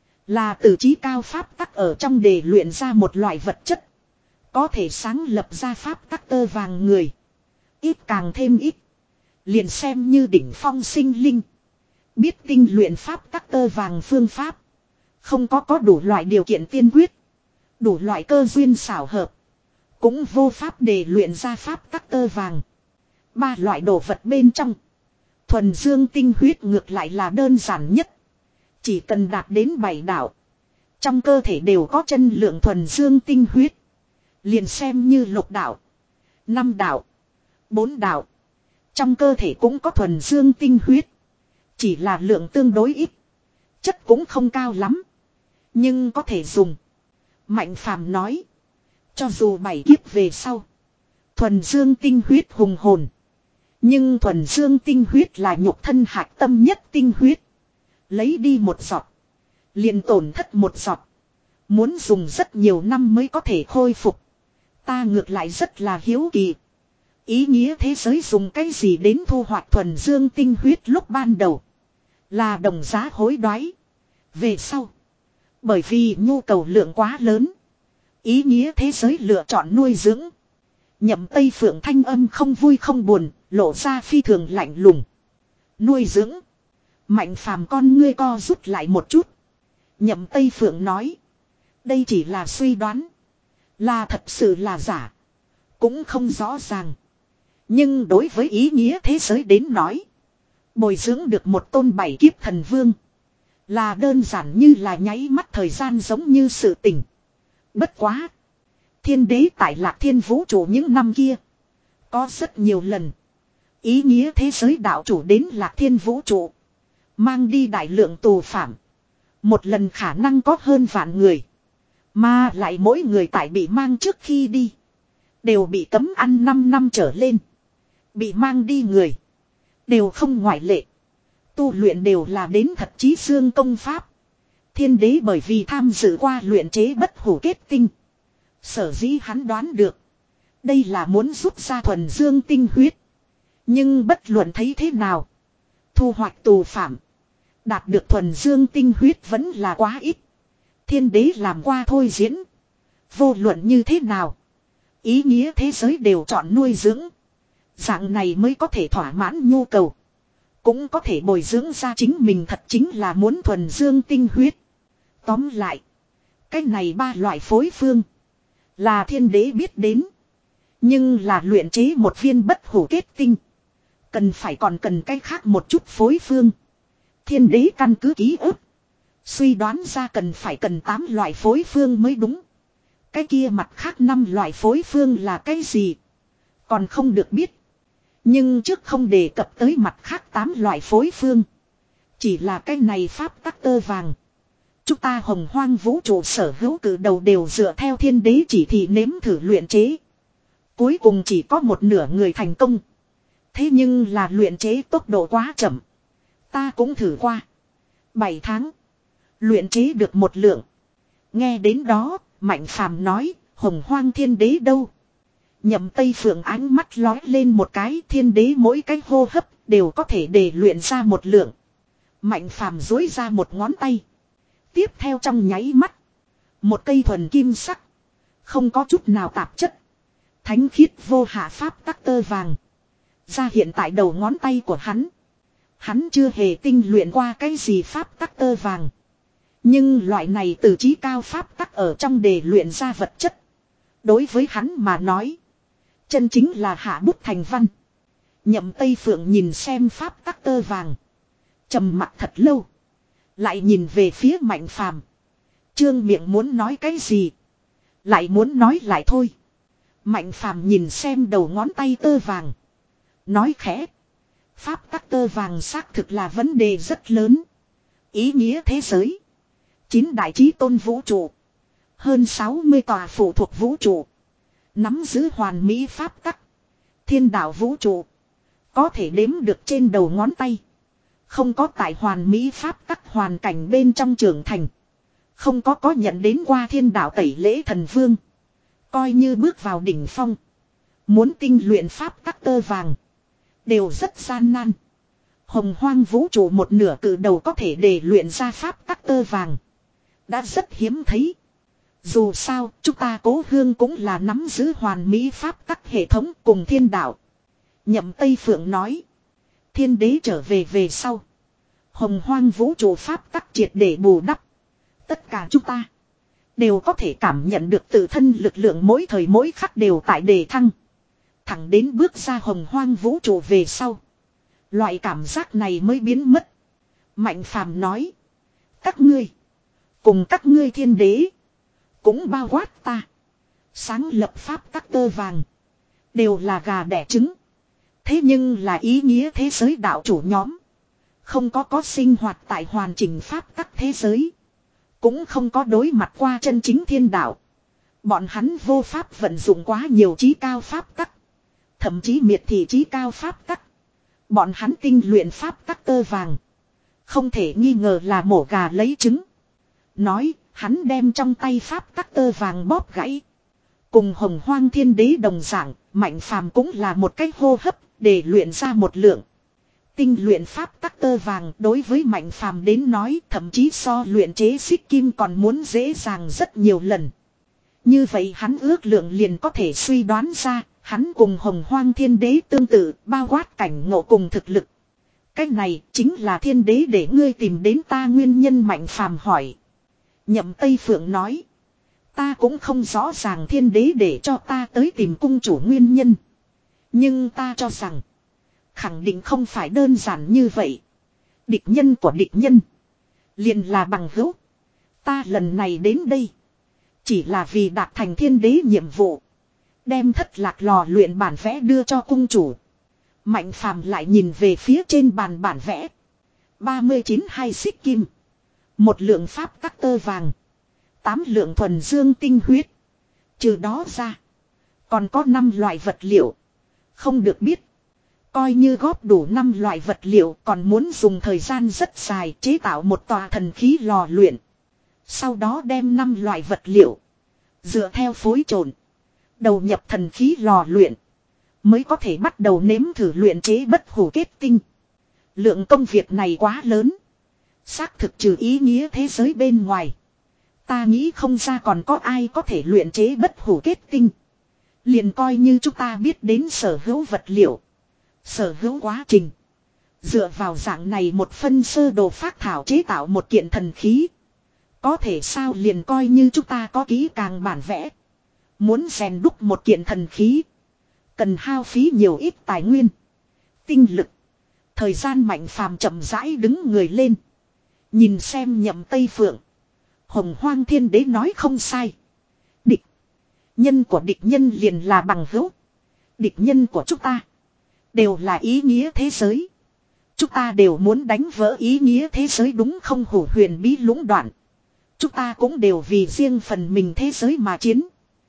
Là từ trí cao pháp tắc ở trong để luyện ra một loại vật chất. Có thể sáng lập ra pháp tắc tơ vàng người. Ít càng thêm ít. Liền xem như đỉnh phong sinh linh. Biết tinh luyện pháp tắc tơ vàng phương pháp. Không có có đủ loại điều kiện tiên quyết. Đủ loại cơ duyên xảo hợp. Cũng vô pháp để luyện ra pháp tắc tơ vàng. Ba loại đồ vật bên trong. Thuần dương tinh huyết ngược lại là đơn giản nhất. Chỉ cần đạt đến bảy đạo. Trong cơ thể đều có chân lượng thuần dương tinh huyết. Liền xem như lục đạo. Năm đạo. Bốn đạo. Trong cơ thể cũng có thuần dương tinh huyết. Chỉ là lượng tương đối ít. Chất cũng không cao lắm. Nhưng có thể dùng. Mạnh Phàm nói. Cho dù bảy kiếp về sau. Thuần dương tinh huyết hùng hồn. Nhưng thuần dương tinh huyết là nhục thân hạch tâm nhất tinh huyết. Lấy đi một giọt. Liền tổn thất một giọt. Muốn dùng rất nhiều năm mới có thể khôi phục. Ta ngược lại rất là hiếu kỳ. Ý nghĩa thế giới dùng cái gì đến thu hoạch thuần dương tinh huyết lúc ban đầu. Là đồng giá hối đoái. Về sau. Bởi vì nhu cầu lượng quá lớn. Ý nghĩa thế giới lựa chọn nuôi dưỡng. Nhậm Tây Phượng thanh âm không vui không buồn. Lộ ra phi thường lạnh lùng. Nuôi dưỡng. Mạnh Phàm con ngươi co rút lại một chút. Nhậm Tây Phượng nói. Đây chỉ là suy đoán. Là thật sự là giả. Cũng không rõ ràng. Nhưng đối với ý nghĩa thế giới đến nói. Bồi dưỡng được một tôn bảy kiếp thần vương. Là đơn giản như là nháy mắt thời gian giống như sự tình. Bất quá. Thiên đế tại Lạc Thiên vũ trụ những năm kia. Có rất nhiều lần. Ý nghĩa thế giới đạo chủ đến Lạc Thiên vũ trụ. Mang đi đại lượng tù phạm. Một lần khả năng có hơn vạn người. Mà lại mỗi người tại bị mang trước khi đi. Đều bị cấm ăn năm năm trở lên. Bị mang đi người. Đều không ngoại lệ. Tu luyện đều là đến thật chí xương công pháp. Thiên đế bởi vì tham dự qua luyện chế bất hủ kết tinh. Sở dĩ hắn đoán được. Đây là muốn rút ra thuần dương tinh huyết. Nhưng bất luận thấy thế nào. Thu hoạch tù phạm. Đạt được thuần dương tinh huyết vẫn là quá ít. Thiên đế làm qua thôi diễn. Vô luận như thế nào. Ý nghĩa thế giới đều chọn nuôi dưỡng. Dạng này mới có thể thỏa mãn nhu cầu. Cũng có thể bồi dưỡng ra chính mình thật chính là muốn thuần dương tinh huyết. Tóm lại. Cái này ba loại phối phương. Là thiên đế biết đến. Nhưng là luyện chế một viên bất hủ kết tinh. Cần phải còn cần cái khác một chút phối phương. Thiên đế căn cứ ký ức. Suy đoán ra cần phải cần tám loại phối phương mới đúng. Cái kia mặt khác năm loại phối phương là cái gì? Còn không được biết. Nhưng trước không đề cập tới mặt khác tám loại phối phương. Chỉ là cái này pháp tắc tơ vàng. Chúng ta hồng hoang vũ trụ sở hữu cử đầu đều dựa theo thiên đế chỉ thị nếm thử luyện chế. Cuối cùng chỉ có một nửa người thành công. Thế nhưng là luyện chế tốc độ quá chậm. Ta cũng thử qua. bảy tháng. Luyện chế được một lượng. Nghe đến đó, Mạnh Phàm nói, hồng hoang thiên đế đâu? Nhậm Tây Phượng ánh mắt lói lên một cái, thiên đế mỗi cái hô hấp đều có thể để luyện ra một lượng. Mạnh Phàm duỗi ra một ngón tay. Tiếp theo trong nháy mắt. Một cây thuần kim sắc. Không có chút nào tạp chất. Thánh khiết vô hạ pháp tắc tơ vàng. Ra hiện tại đầu ngón tay của hắn. Hắn chưa hề tinh luyện qua cái gì pháp tắc tơ vàng. Nhưng loại này từ trí cao pháp tắc ở trong đề luyện ra vật chất. Đối với hắn mà nói. Chân chính là hạ bút thành văn. Nhậm Tây Phượng nhìn xem pháp tắc tơ vàng. Trầm mặt thật lâu. Lại nhìn về phía Mạnh Phàm. Trương miệng muốn nói cái gì. Lại muốn nói lại thôi. Mạnh Phàm nhìn xem đầu ngón tay tơ vàng. Nói khẽ. Pháp tắc tơ vàng xác thực là vấn đề rất lớn. Ý nghĩa thế giới. Chín đại chí tôn vũ trụ. Hơn sáu mươi tòa phụ thuộc vũ trụ. Nắm giữ hoàn mỹ pháp tắc. Thiên đạo vũ trụ. Có thể đếm được trên đầu ngón tay. Không có tại hoàn mỹ pháp tắc hoàn cảnh bên trong trưởng thành. Không có có nhận đến qua thiên đạo tẩy lễ thần vương. Coi như bước vào đỉnh phong. Muốn tinh luyện pháp tắc tơ vàng. Đều rất gian nan. Hồng hoang vũ trụ một nửa cử đầu có thể để luyện ra pháp tắc tơ vàng. Đã rất hiếm thấy. Dù sao, chúng ta cố hương cũng là nắm giữ hoàn mỹ pháp tắc hệ thống cùng thiên đạo. Nhậm Tây Phượng nói. Thiên đế trở về về sau. Hồng hoang vũ trụ pháp tắc triệt để bù đắp. Tất cả chúng ta đều có thể cảm nhận được tự thân lực lượng mỗi thời mỗi khắc đều tại đề thăng. Thẳng đến bước ra hồng hoang vũ trụ về sau. Loại cảm giác này mới biến mất. Mạnh Phàm nói. Các ngươi. Cùng các ngươi thiên đế. Cũng bao quát ta. Sáng lập pháp tắc tơ vàng. Đều là gà đẻ trứng. Thế nhưng là ý nghĩa thế giới đạo chủ nhóm. Không có có sinh hoạt tại hoàn chỉnh pháp tắc thế giới. Cũng không có đối mặt qua chân chính thiên đạo. Bọn hắn vô pháp vận dụng quá nhiều trí cao pháp tắc. Thậm chí miệt thị trí cao pháp tắc. Bọn hắn tinh luyện pháp tắc tơ vàng. Không thể nghi ngờ là mổ gà lấy trứng. Nói, hắn đem trong tay pháp tắc tơ vàng bóp gãy. Cùng hồng hoang thiên đế đồng dạng, Mạnh Phàm cũng là một cách hô hấp, để luyện ra một lượng. Tinh luyện pháp tắc tơ vàng đối với Mạnh Phàm đến nói thậm chí so luyện chế xích kim còn muốn dễ dàng rất nhiều lần. Như vậy hắn ước lượng liền có thể suy đoán ra, hắn cùng hồng hoang thiên đế tương tự, bao quát cảnh ngộ cùng thực lực. Cái này chính là thiên đế để ngươi tìm đến ta nguyên nhân. Mạnh Phàm hỏi. Nhậm Tây Phượng nói. Ta cũng không rõ ràng thiên đế để cho ta tới tìm cung chủ nguyên nhân. Nhưng ta cho rằng. Khẳng định không phải đơn giản như vậy. Địch nhân của địch nhân. Liền là bằng hữu. Ta lần này đến đây. Chỉ là vì đạt thành thiên đế nhiệm vụ. Đem thất lạc lò luyện bản vẽ đưa cho cung chủ. Mạnh Phàm lại nhìn về phía trên bàn bản vẽ. ba mươi chín hai xích kim. Một lượng pháp tắc tơ vàng. Tám lượng thuần dương tinh huyết. Trừ đó ra. Còn có năm loại vật liệu. Không được biết. Coi như góp đủ năm loại vật liệu còn muốn dùng thời gian rất dài chế tạo một tòa thần khí lò luyện. Sau đó đem năm loại vật liệu. Dựa theo phối trộn. Đầu nhập thần khí lò luyện. Mới có thể bắt đầu nếm thử luyện chế bất hủ kết tinh. Lượng công việc này quá lớn. Xác thực trừ ý nghĩa thế giới bên ngoài. Ta nghĩ không ra còn có ai có thể luyện chế bất hủ kết tinh. Liền coi như chúng ta biết đến sở hữu vật liệu. Sở hữu quá trình. Dựa vào dạng này một phân sơ đồ phác thảo chế tạo một kiện thần khí. Có thể sao liền coi như chúng ta có kỹ càng bản vẽ. Muốn rèn đúc một kiện thần khí. Cần hao phí nhiều ít tài nguyên. Tinh lực. Thời gian. Mạnh Phàm chậm rãi đứng người lên. Nhìn xem Nhậm Tây Phượng. Hồng hoang thiên đế nói không sai. Địch. Nhân của địch nhân liền là bằng hữu. Địch nhân của chúng ta. Đều là ý nghĩa thế giới. Chúng ta đều muốn đánh vỡ ý nghĩa thế giới đúng không? Hủ huyền bí lũng đoạn. Chúng ta cũng đều vì riêng phần mình thế giới mà chiến.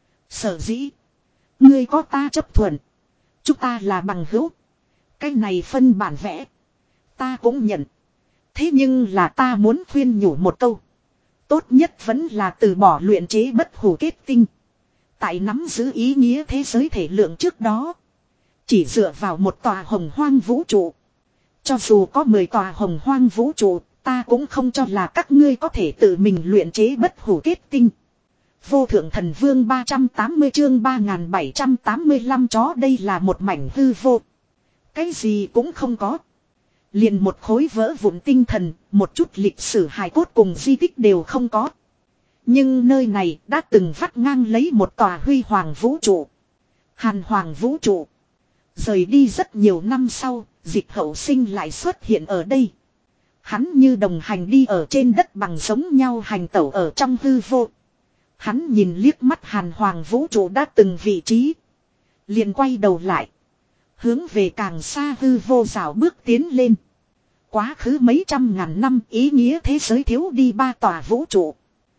Sở dĩ. Ngươi có ta chấp thuận. Chúng ta là bằng hữu. Cái này phân bản vẽ. Ta cũng nhận. Thế nhưng là ta muốn khuyên nhủ một câu. Tốt nhất vẫn là từ bỏ luyện chế bất hủ kết tinh. Tại nắm giữ ý nghĩa thế giới thể lượng trước đó. Chỉ dựa vào một tòa hồng hoang vũ trụ. Cho dù có mười tòa hồng hoang vũ trụ. Ta cũng không cho là các ngươi có thể tự mình luyện chế bất hủ kết tinh. Vô thượng thần vương ba trăm tám mươi chương ba nghìn bảy trăm tám mươi lăm chó đây là một mảnh hư vô. Cái gì cũng không có. Liền một khối vỡ vụn tinh thần, một chút lịch sử hài cốt cùng di tích đều không có. Nhưng nơi này đã từng vắt ngang lấy một tòa huy hoàng vũ trụ. Hàn hoàng vũ trụ. Rời đi rất nhiều năm sau, Dịch Hậu Sinh lại xuất hiện ở đây. Hắn như đồng hành đi ở trên đất bằng giống nhau hành tẩu ở trong hư vô. Hắn nhìn liếc mắt hàn hoàng vũ trụ đã từng vị trí. Liền quay đầu lại. Hướng về càng xa hư vô rào bước tiến lên. Quá khứ mấy trăm ngàn năm ý nghĩa thế giới thiếu đi ba tòa vũ trụ.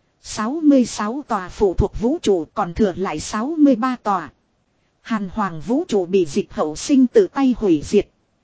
sáu mươi sáu tòa phụ thuộc vũ trụ còn thừa lại sáu mươi ba tòa. Hàn hoàng vũ trụ bị Dịch Hậu Sinh tự tay hủy diệt.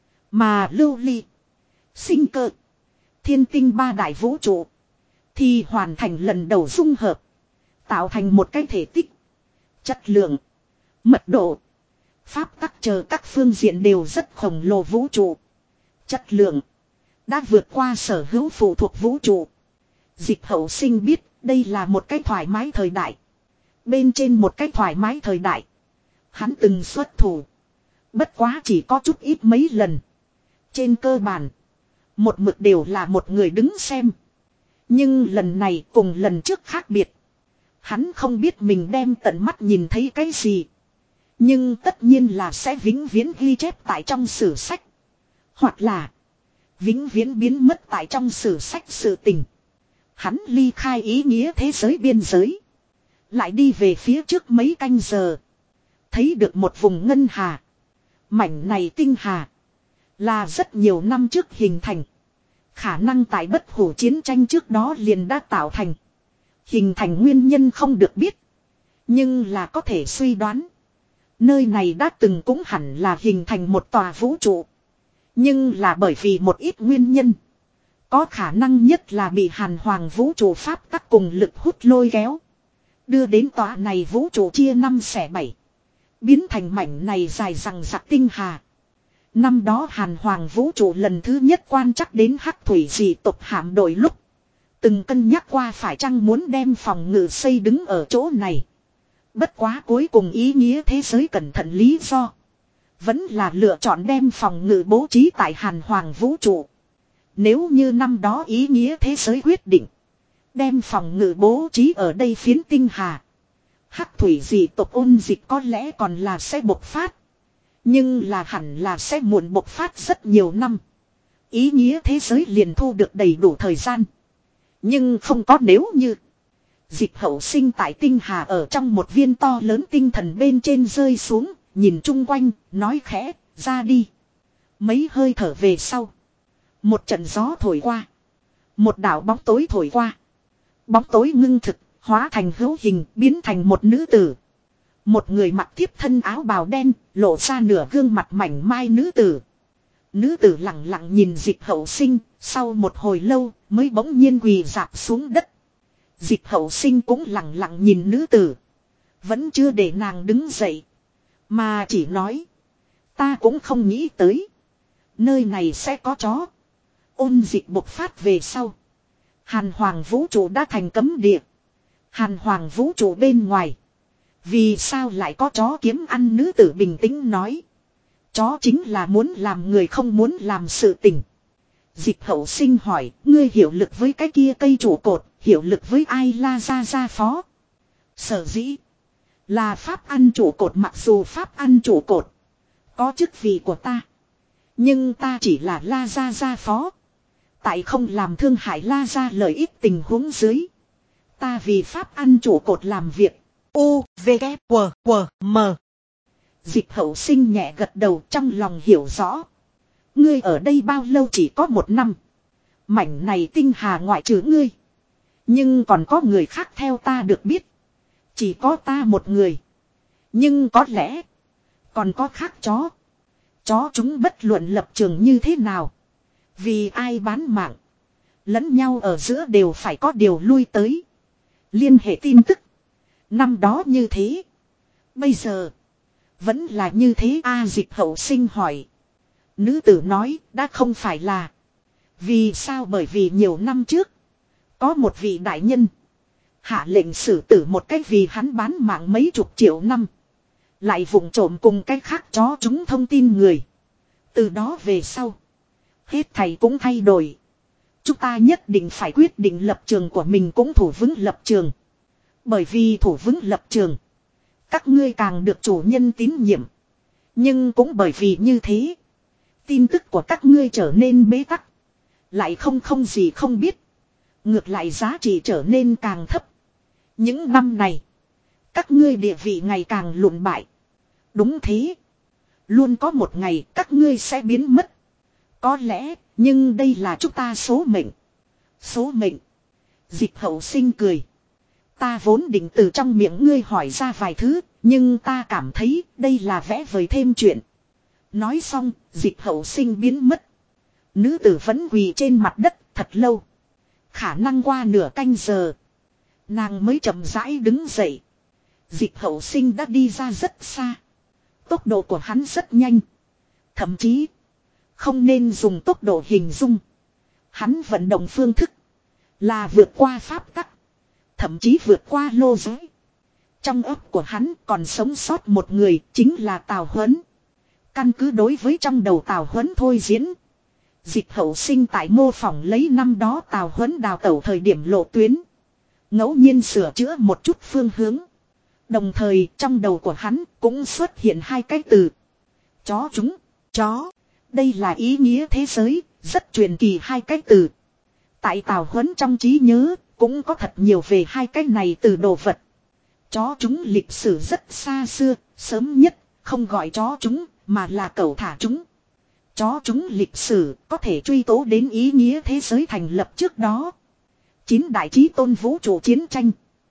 Mà lưu ly. Sinh cơ. Thiên tinh ba đại vũ trụ. Thì hoàn thành lần đầu dung hợp. Tạo thành một cái thể tích. Chất lượng. Mật độ. Pháp tắc chờ các phương diện đều rất khổng lồ vũ trụ. Chất lượng. Đã vượt qua sở hữu phụ thuộc vũ trụ. Dịch Hậu Sinh biết đây là một cái thoải mái thời đại. Bên trên một cái thoải mái thời đại. Hắn từng xuất thủ. Bất quá chỉ có chút ít mấy lần. Trên cơ bản. Một mực đều là một người đứng xem. Nhưng lần này cùng lần trước khác biệt. Hắn không biết mình đem tận mắt nhìn thấy cái gì. Nhưng tất nhiên là sẽ vĩnh viễn ghi chép tại trong sử sách. Hoặc là vĩnh viễn biến mất tại trong sử sách sự tình. Hắn ly khai ý nghĩa thế giới biên giới. Lại đi về phía trước mấy canh giờ. Thấy được một vùng ngân hà. Mảnh này tinh hà. Là rất nhiều năm trước hình thành. Khả năng tại bất hủ chiến tranh trước đó liền đã tạo thành. Hình thành nguyên nhân không được biết. Nhưng là có thể suy đoán. Nơi này đã từng cũng hẳn là hình thành một tòa vũ trụ. Nhưng là bởi vì một ít nguyên nhân. Có khả năng nhất là bị hàn hoàng vũ trụ pháp tắc cùng lực hút lôi kéo. Đưa đến tòa này vũ trụ chia năm xẻ bảy. Biến thành mảnh này dài rằng rạc tinh hà. Năm đó hàn hoàng vũ trụ lần thứ nhất quan chắc đến hắc thủy dị tộc hạm đội lúc. Từng cân nhắc qua phải chăng muốn đem phòng ngự xây đứng ở chỗ này. Bất quá cuối cùng ý nghĩa thế giới cẩn thận lý do. Vẫn là lựa chọn đem phòng ngự bố trí tại hàn hoàng vũ trụ. Nếu như năm đó ý nghĩa thế giới quyết định. Đem phòng ngự bố trí ở đây phiến tinh hà. Hắc thủy dị tộc ôn dịch có lẽ còn là sẽ bộc phát. Nhưng là hẳn là sẽ muộn bộc phát rất nhiều năm. Ý nghĩa thế giới liền thu được đầy đủ thời gian. Nhưng không có nếu như. Dịch hậu sinh tại tinh hà ở trong một viên to lớn tinh thần bên trên rơi xuống. Nhìn chung quanh, nói khẽ, ra đi. Mấy hơi thở về sau. Một trận gió thổi qua. Một đảo bóng tối thổi qua. Bóng tối ngưng thực, hóa thành hữu hình, biến thành một nữ tử. Một người mặc tiếp thân áo bào đen, lộ ra nửa gương mặt mảnh mai nữ tử. Nữ tử lặng lặng nhìn dịch hậu sinh, sau một hồi lâu mới bỗng nhiên quỳ rạp xuống đất. Dịch hậu sinh cũng lặng lặng nhìn nữ tử. Vẫn chưa để nàng đứng dậy. Mà chỉ nói. Ta cũng không nghĩ tới. Nơi này sẽ có chó. Ôn dịch bộc phát về sau. Hàn hoàng vũ trụ đã thành cấm địa. Hàn hoàng vũ trụ bên ngoài. Vì sao lại có chó kiếm ăn, nữ tử bình tĩnh nói. Chó chính là muốn làm người không muốn làm sự tình. Dịch hậu sinh hỏi, ngươi hiệu lực với cái kia cây trụ cột, hiệu lực với ai la ra ra phó. Sở dĩ là pháp ăn trụ cột, mặc dù pháp ăn trụ cột có chức vị của ta. Nhưng ta chỉ là la ra ra phó. Tại không làm thương hại la ra lợi ích tình huống dưới. Ta vì pháp ăn trụ cột làm việc. U, V, K, W, W, M. Dịch hậu sinh nhẹ gật đầu, trong lòng hiểu rõ. Ngươi ở đây bao lâu? Chỉ có một năm. Mảnh này tinh hà ngoại trừ ngươi. Nhưng còn có người khác theo ta được biết. Chỉ có ta một người. Nhưng có lẽ còn có khác chó. Chó chúng bất luận lập trường như thế nào. Vì ai bán mạng. Lẫn nhau ở giữa đều phải có điều lui tới. Liên hệ tin tức. Năm đó như thế. Bây giờ vẫn là như thế a à, dịch hậu sinh hỏi. Nữ tử nói đã không phải là. Vì sao? Bởi vì nhiều năm trước. Có một vị đại nhân. Hạ lệnh xử tử một cách vì hắn bán mạng mấy chục triệu năm. Lại vụng trộm cùng cách khác chó chúng thông tin người. Từ đó về sau. Hết thầy cũng thay đổi. Chúng ta nhất định phải quyết định lập trường của mình, cũng thủ vững lập trường. Bởi vì thủ vững lập trường. Các ngươi càng được chủ nhân tín nhiệm. Nhưng cũng bởi vì như thế. Tin tức của các ngươi trở nên bế tắc. Lại không không gì không biết. Ngược lại giá trị trở nên càng thấp. Những năm này. Các ngươi địa vị ngày càng lụn bại. Đúng thế. Luôn có một ngày các ngươi sẽ biến mất. Có lẽ, nhưng đây là chúng ta số mệnh. Số mệnh. Dịch hậu sinh cười. Ta vốn định từ trong miệng ngươi hỏi ra vài thứ, nhưng ta cảm thấy đây là vẽ vời thêm chuyện. Nói xong, dịch hậu sinh biến mất. Nữ tử vẫn quỳ trên mặt đất thật lâu. Khả năng qua nửa canh giờ. Nàng mới chậm rãi đứng dậy. Dịch hậu sinh đã đi ra rất xa. Tốc độ của hắn rất nhanh. Thậm chí không nên dùng tốc độ hình dung. Hắn vận động phương thức là vượt qua pháp tắc. Thậm chí vượt qua lô giới. Trong óc của hắn còn sống sót một người, chính là Tào Huấn. Căn cứ đối với trong đầu Tào Huấn thôi diễn. Dịch Hậu Sinh tại mô phỏng lấy năm đó Tào Huấn đào tẩu thời điểm lộ tuyến. Ngẫu nhiên sửa chữa một chút phương hướng. Đồng thời trong đầu của hắn cũng xuất hiện hai cái từ. Chó chúng, chó. Đây là ý nghĩa thế giới, rất truyền kỳ hai cái từ. Tại Tào Huấn trong trí nhớ, cũng có thật nhiều về hai cái này từ đồ vật. Chó chúng lịch sử rất xa xưa, sớm nhất, không gọi chó chúng, mà là cẩu thả chúng. Chó chúng lịch sử có thể truy tố đến ý nghĩa thế giới thành lập trước đó. Chín đại chí tôn vũ trụ chiến tranh.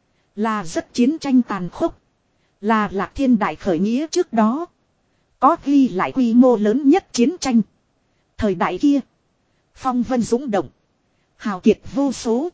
Là rất chiến tranh tàn khốc. Là Lạc Thiên đại khởi nghĩa trước đó. Có ghi lại quy mô lớn nhất chiến tranh. Thời đại kia. Phong vân dũng động. Hào kiệt vô số.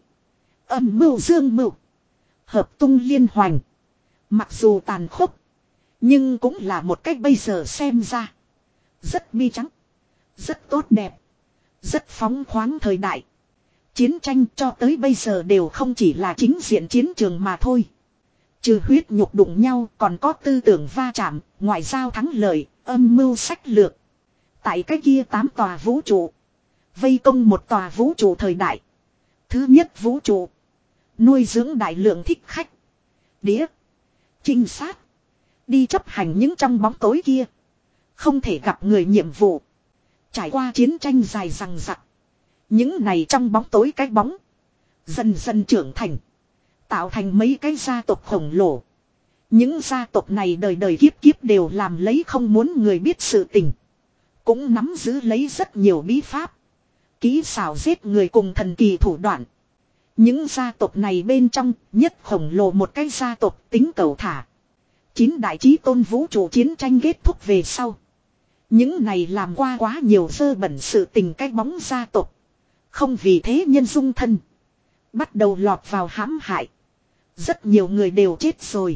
Âm mưu dương mưu. Hợp tung liên hoành. Mặc dù tàn khốc. Nhưng cũng là một cách bây giờ xem ra. Rất bi trắng. Rất tốt đẹp. Rất phóng khoáng thời đại. Chiến tranh cho tới bây giờ đều không chỉ là chính diện chiến trường mà thôi. Trừ huyết nhục đụng nhau còn có tư tưởng va chạm, ngoại giao thắng lợi, âm mưu sách lược. Tại cái kia tám tòa vũ trụ. Vây công một tòa vũ trụ thời đại. Thứ nhất vũ trụ. Nuôi dưỡng đại lượng thích khách. Đĩa. Trinh sát. Đi chấp hành những trong bóng tối kia. Không thể gặp người nhiệm vụ. Trải qua chiến tranh dài dằng dặc. Những này trong bóng tối cái bóng. Dần dần trưởng thành. Tạo thành mấy cái gia tộc khổng lồ. Những gia tộc này đời đời kiếp kiếp đều làm lấy không muốn người biết sự tình. Cũng nắm giữ lấy rất nhiều bí pháp. Kỹ xảo giết người cùng thần kỳ thủ đoạn. Những gia tộc này bên trong nhất khổng lồ một cái gia tộc tính cẩu thả. Chín đại chí tôn vũ trụ chiến tranh kết thúc về sau. Những này làm qua quá nhiều dơ bẩn sự tình cái bóng gia tộc. Không vì thế nhân dung thân. Bắt đầu lọt vào hãm hại. Rất nhiều người đều chết rồi.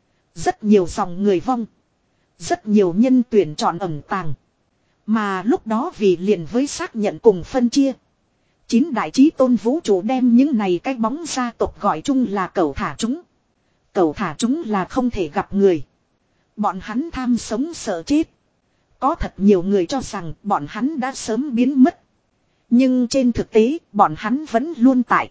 Rất nhiều dòng người vong. Rất nhiều nhân tuyển chọn ẩn tàng. Mà lúc đó vì liền với xác nhận cùng phân chia. Chín đại chí tôn vũ trụ đem những này cái bóng gia tộc gọi chung là cẩu thả chúng. Cẩu thả chúng là không thể gặp người. Bọn hắn tham sống sợ chết. Có thật nhiều người cho rằng bọn hắn đã sớm biến mất. Nhưng trên thực tế bọn hắn vẫn luôn tại.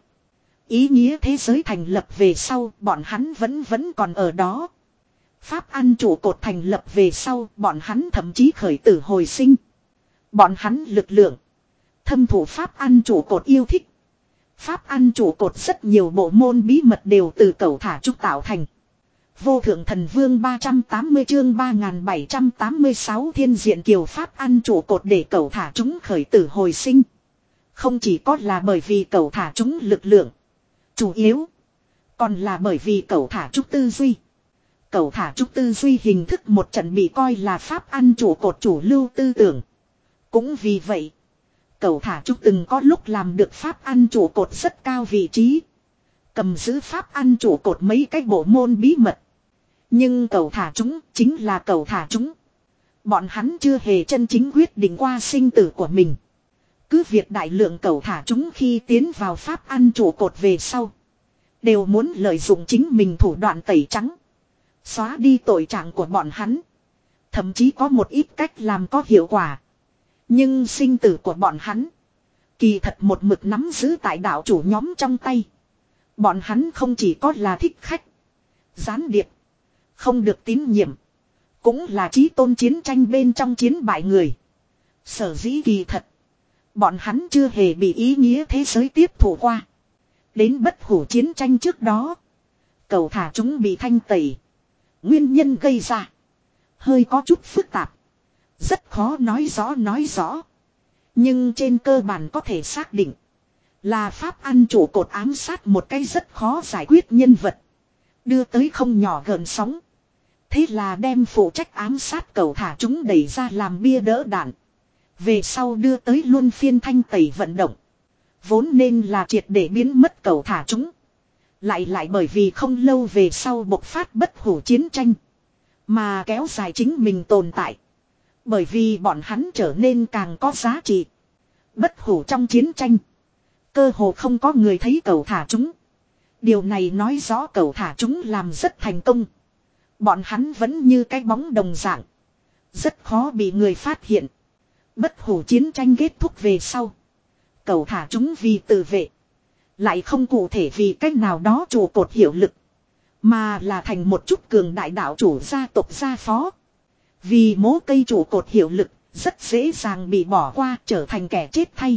Ý nghĩa thế giới thành lập về sau bọn hắn vẫn vẫn còn ở đó. Pháp ăn trụ cột thành lập về sau bọn hắn thậm chí khởi tử hồi sinh. Bọn hắn lực lượng. Thâm thủ pháp ăn trụ cột yêu thích. Pháp ăn trụ cột rất nhiều bộ môn bí mật đều từ cẩu thả trúc tạo thành. Vô thượng thần vương ba trăm tám mươi chương ba nghìn bảy trăm tám mươi sáu thiên diện kiều pháp ăn trụ cột để cẩu thả chúng khởi tử hồi sinh. Không chỉ có là bởi vì cẩu thả chúng lực lượng. Chủ yếu. Còn là bởi vì cẩu thả trúc tư duy. Cẩu thả trúc tư duy hình thức một trận bị coi là pháp ăn trụ cột chủ lưu tư tưởng. Cũng vì vậy. Cẩu thả trúc từng có lúc làm được pháp ăn trụ cột rất cao vị trí. Cầm giữ pháp ăn trụ cột mấy cái bộ môn bí mật. Nhưng cẩu thả chúng chính là cẩu thả chúng. Bọn hắn chưa hề chân chính quyết định qua sinh tử của mình. Cứ việc đại lượng cẩu thả chúng khi tiến vào pháp ăn trụ cột về sau. Đều muốn lợi dụng chính mình thủ đoạn tẩy trắng. Xóa đi tội trạng của bọn hắn. Thậm chí có một ít cách làm có hiệu quả. Nhưng sinh tử của bọn hắn. Kỳ thật một mực nắm giữ tại đạo chủ nhóm trong tay. Bọn hắn không chỉ có là thích khách. Gián điệp. Không được tín nhiệm. Cũng là chí tôn chiến tranh bên trong chiến bại người. Sở dĩ kỳ thật. Bọn hắn chưa hề bị ý nghĩa thế giới tiếp thủ qua. Đến bất hủ chiến tranh trước đó. Cẩu thả chúng bị thanh tẩy. Nguyên nhân gây ra. Hơi có chút phức tạp. Rất khó nói rõ nói rõ. Nhưng trên cơ bản có thể xác định. Là pháp ăn trụ cột ám sát một cái rất khó giải quyết nhân vật. Đưa tới không nhỏ gợn sóng. Thế là đem phụ trách ám sát cẩu thả chúng đẩy ra làm bia đỡ đạn. Về sau đưa tới luân phiên thanh tẩy vận động. Vốn nên là triệt để biến mất cẩu thả chúng. Lại lại bởi vì không lâu về sau bộc phát bất hủ chiến tranh. Mà kéo dài chính mình tồn tại. Bởi vì bọn hắn trở nên càng có giá trị. Bất hủ trong chiến tranh. Cơ hồ không có người thấy cẩu thả chúng. Điều này nói rõ cẩu thả chúng làm rất thành công. Bọn hắn vẫn như cái bóng đồng dạng. rất khó bị người phát hiện. Bất hủ chiến tranh kết thúc về sau. Cậu thả chúng vì tự vệ. Lại không cụ thể vì cách nào đó trụ cột hiệu lực. Mà là thành một chút cường đại đạo chủ gia tộc gia phó. Vì mố cây trụ cột hiệu lực, rất dễ dàng bị bỏ qua trở thành kẻ chết thay.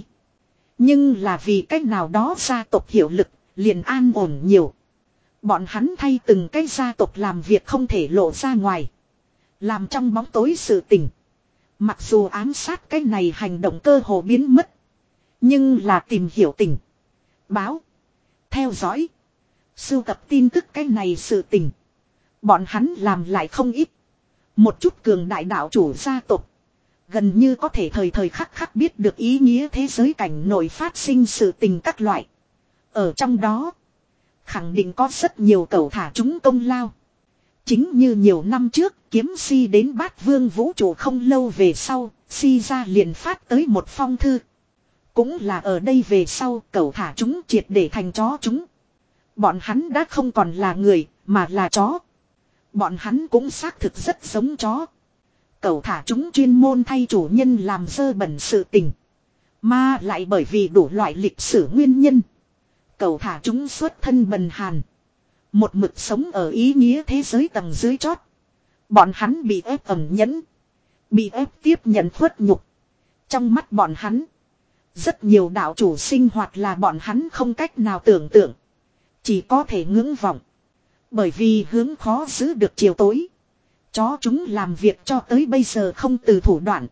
Nhưng là vì cách nào đó gia tộc hiệu lực, liền an ổn nhiều. Bọn hắn thay từng cái gia tộc làm việc không thể lộ ra ngoài. Làm trong bóng tối sự tình. Mặc dù ám sát cái này hành động cơ hồ biến mất. Nhưng là tìm hiểu tình. Báo. Theo dõi. Sưu tập tin tức cái này sự tình. Bọn hắn làm lại không ít. Một chút cường đại đạo chủ gia tộc. Gần như có thể thời thời khắc khắc biết được ý nghĩa thế giới cảnh nội phát sinh sự tình các loại. Ở trong đó. Khẳng định có rất nhiều cẩu thả chúng công lao. Chính như nhiều năm trước kiếm si đến bát vương vũ trụ không lâu về sau. Si ra liền phát tới một phong thư. Cũng là ở đây về sau cẩu thả chúng triệt để thành chó chúng. Bọn hắn đã không còn là người mà là chó. Bọn hắn cũng xác thực rất giống chó. Cẩu thả chúng chuyên môn thay chủ nhân làm dơ bẩn sự tình. Mà lại bởi vì đủ loại lịch sử nguyên nhân. Cẩu thả chúng xuất thân bần hàn. Một mực sống ở ý nghĩa thế giới tầng dưới chót. Bọn hắn bị ép ẩn nhẫn. Bị ép tiếp nhận khuất nhục. Trong mắt bọn hắn. Rất nhiều đạo chủ sinh hoạt là bọn hắn không cách nào tưởng tượng. Chỉ có thể ngưỡng vọng. Bởi vì hướng khó giữ được chiều tối. Chó chúng làm việc cho tới bây giờ không từ thủ đoạn.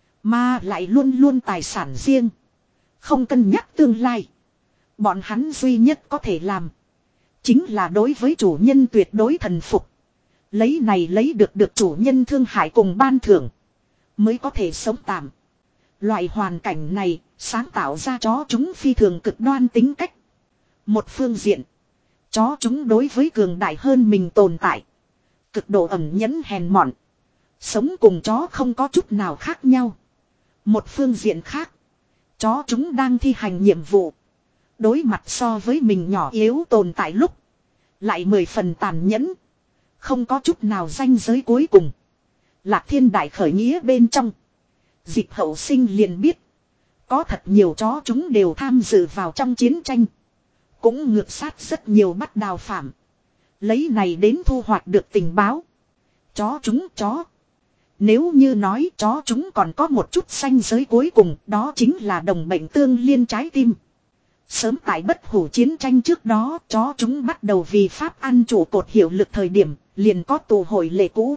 Mà lại luôn luôn tài sản riêng. Không cân nhắc tương lai. Bọn hắn duy nhất có thể làm. Chính là đối với chủ nhân tuyệt đối thần phục. Lấy này lấy được được chủ nhân thương hại cùng ban thưởng. Mới có thể sống tạm. Loại hoàn cảnh này sáng tạo ra chó chúng phi thường cực đoan tính cách. Một phương diện. Chó chúng đối với cường đại hơn mình tồn tại. Cực độ ẩn nhẫn hèn mọn. Sống cùng chó không có chút nào khác nhau. Một phương diện khác. Chó chúng đang thi hành nhiệm vụ. Đối mặt so với mình nhỏ yếu tồn tại lúc. Lại mười phần tàn nhẫn. Không có chút nào ranh giới cuối cùng. Lạc Thiên Đại khởi nghĩa bên trong. Dịch hậu sinh liền biết. Có thật nhiều chó chúng đều tham dự vào trong chiến tranh. Cũng ngược sát rất nhiều bắt đào phạm. Lấy này đến thu hoạch được tình báo. Chó chúng chó. Nếu như nói chó chúng còn có một chút ranh giới cuối cùng. Đó chính là đồng bệnh tương liên trái tim. Sớm tại bất hủ chiến tranh trước đó. Chó chúng bắt đầu vì pháp ăn trụ cột hiệu lực thời điểm. Liền có tụ hội lệ cũ.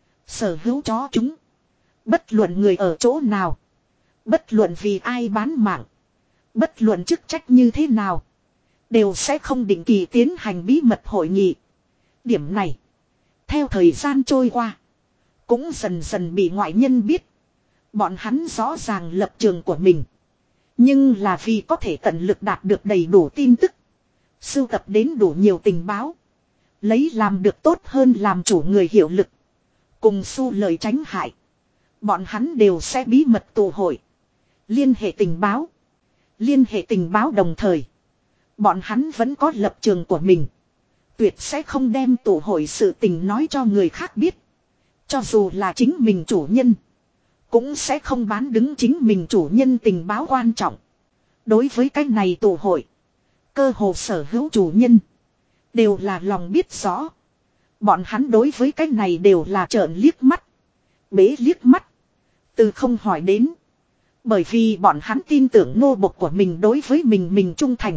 Sở hữu chó chúng. Bất luận người ở chỗ nào. Bất luận vì ai bán mạng. Bất luận chức trách như thế nào. Đều sẽ không định kỳ tiến hành bí mật hội nghị. Điểm này. Theo thời gian trôi qua. Cũng dần dần bị ngoại nhân biết. Bọn hắn rõ ràng lập trường của mình. Nhưng là vì có thể tận lực đạt được đầy đủ tin tức. Sưu tập đến đủ nhiều tình báo. Lấy làm được tốt hơn làm chủ người hiệu lực. Cùng xu lời tránh hại. Bọn hắn đều sẽ bí mật tụ hội. Liên hệ tình báo. Liên hệ tình báo đồng thời. Bọn hắn vẫn có lập trường của mình. Tuyệt sẽ không đem tụ hội sự tình nói cho người khác biết. Cho dù là chính mình chủ nhân. Cũng sẽ không bán đứng chính mình chủ nhân tình báo quan trọng. Đối với cái này tụ hội. Cơ hồ sở hữu chủ nhân. Đều là lòng biết rõ. Bọn hắn đối với cái này đều là trợn liếc mắt. Bế liếc mắt. Từ không hỏi đến. Bởi vì bọn hắn tin tưởng nô bộc của mình đối với mình mình trung thành.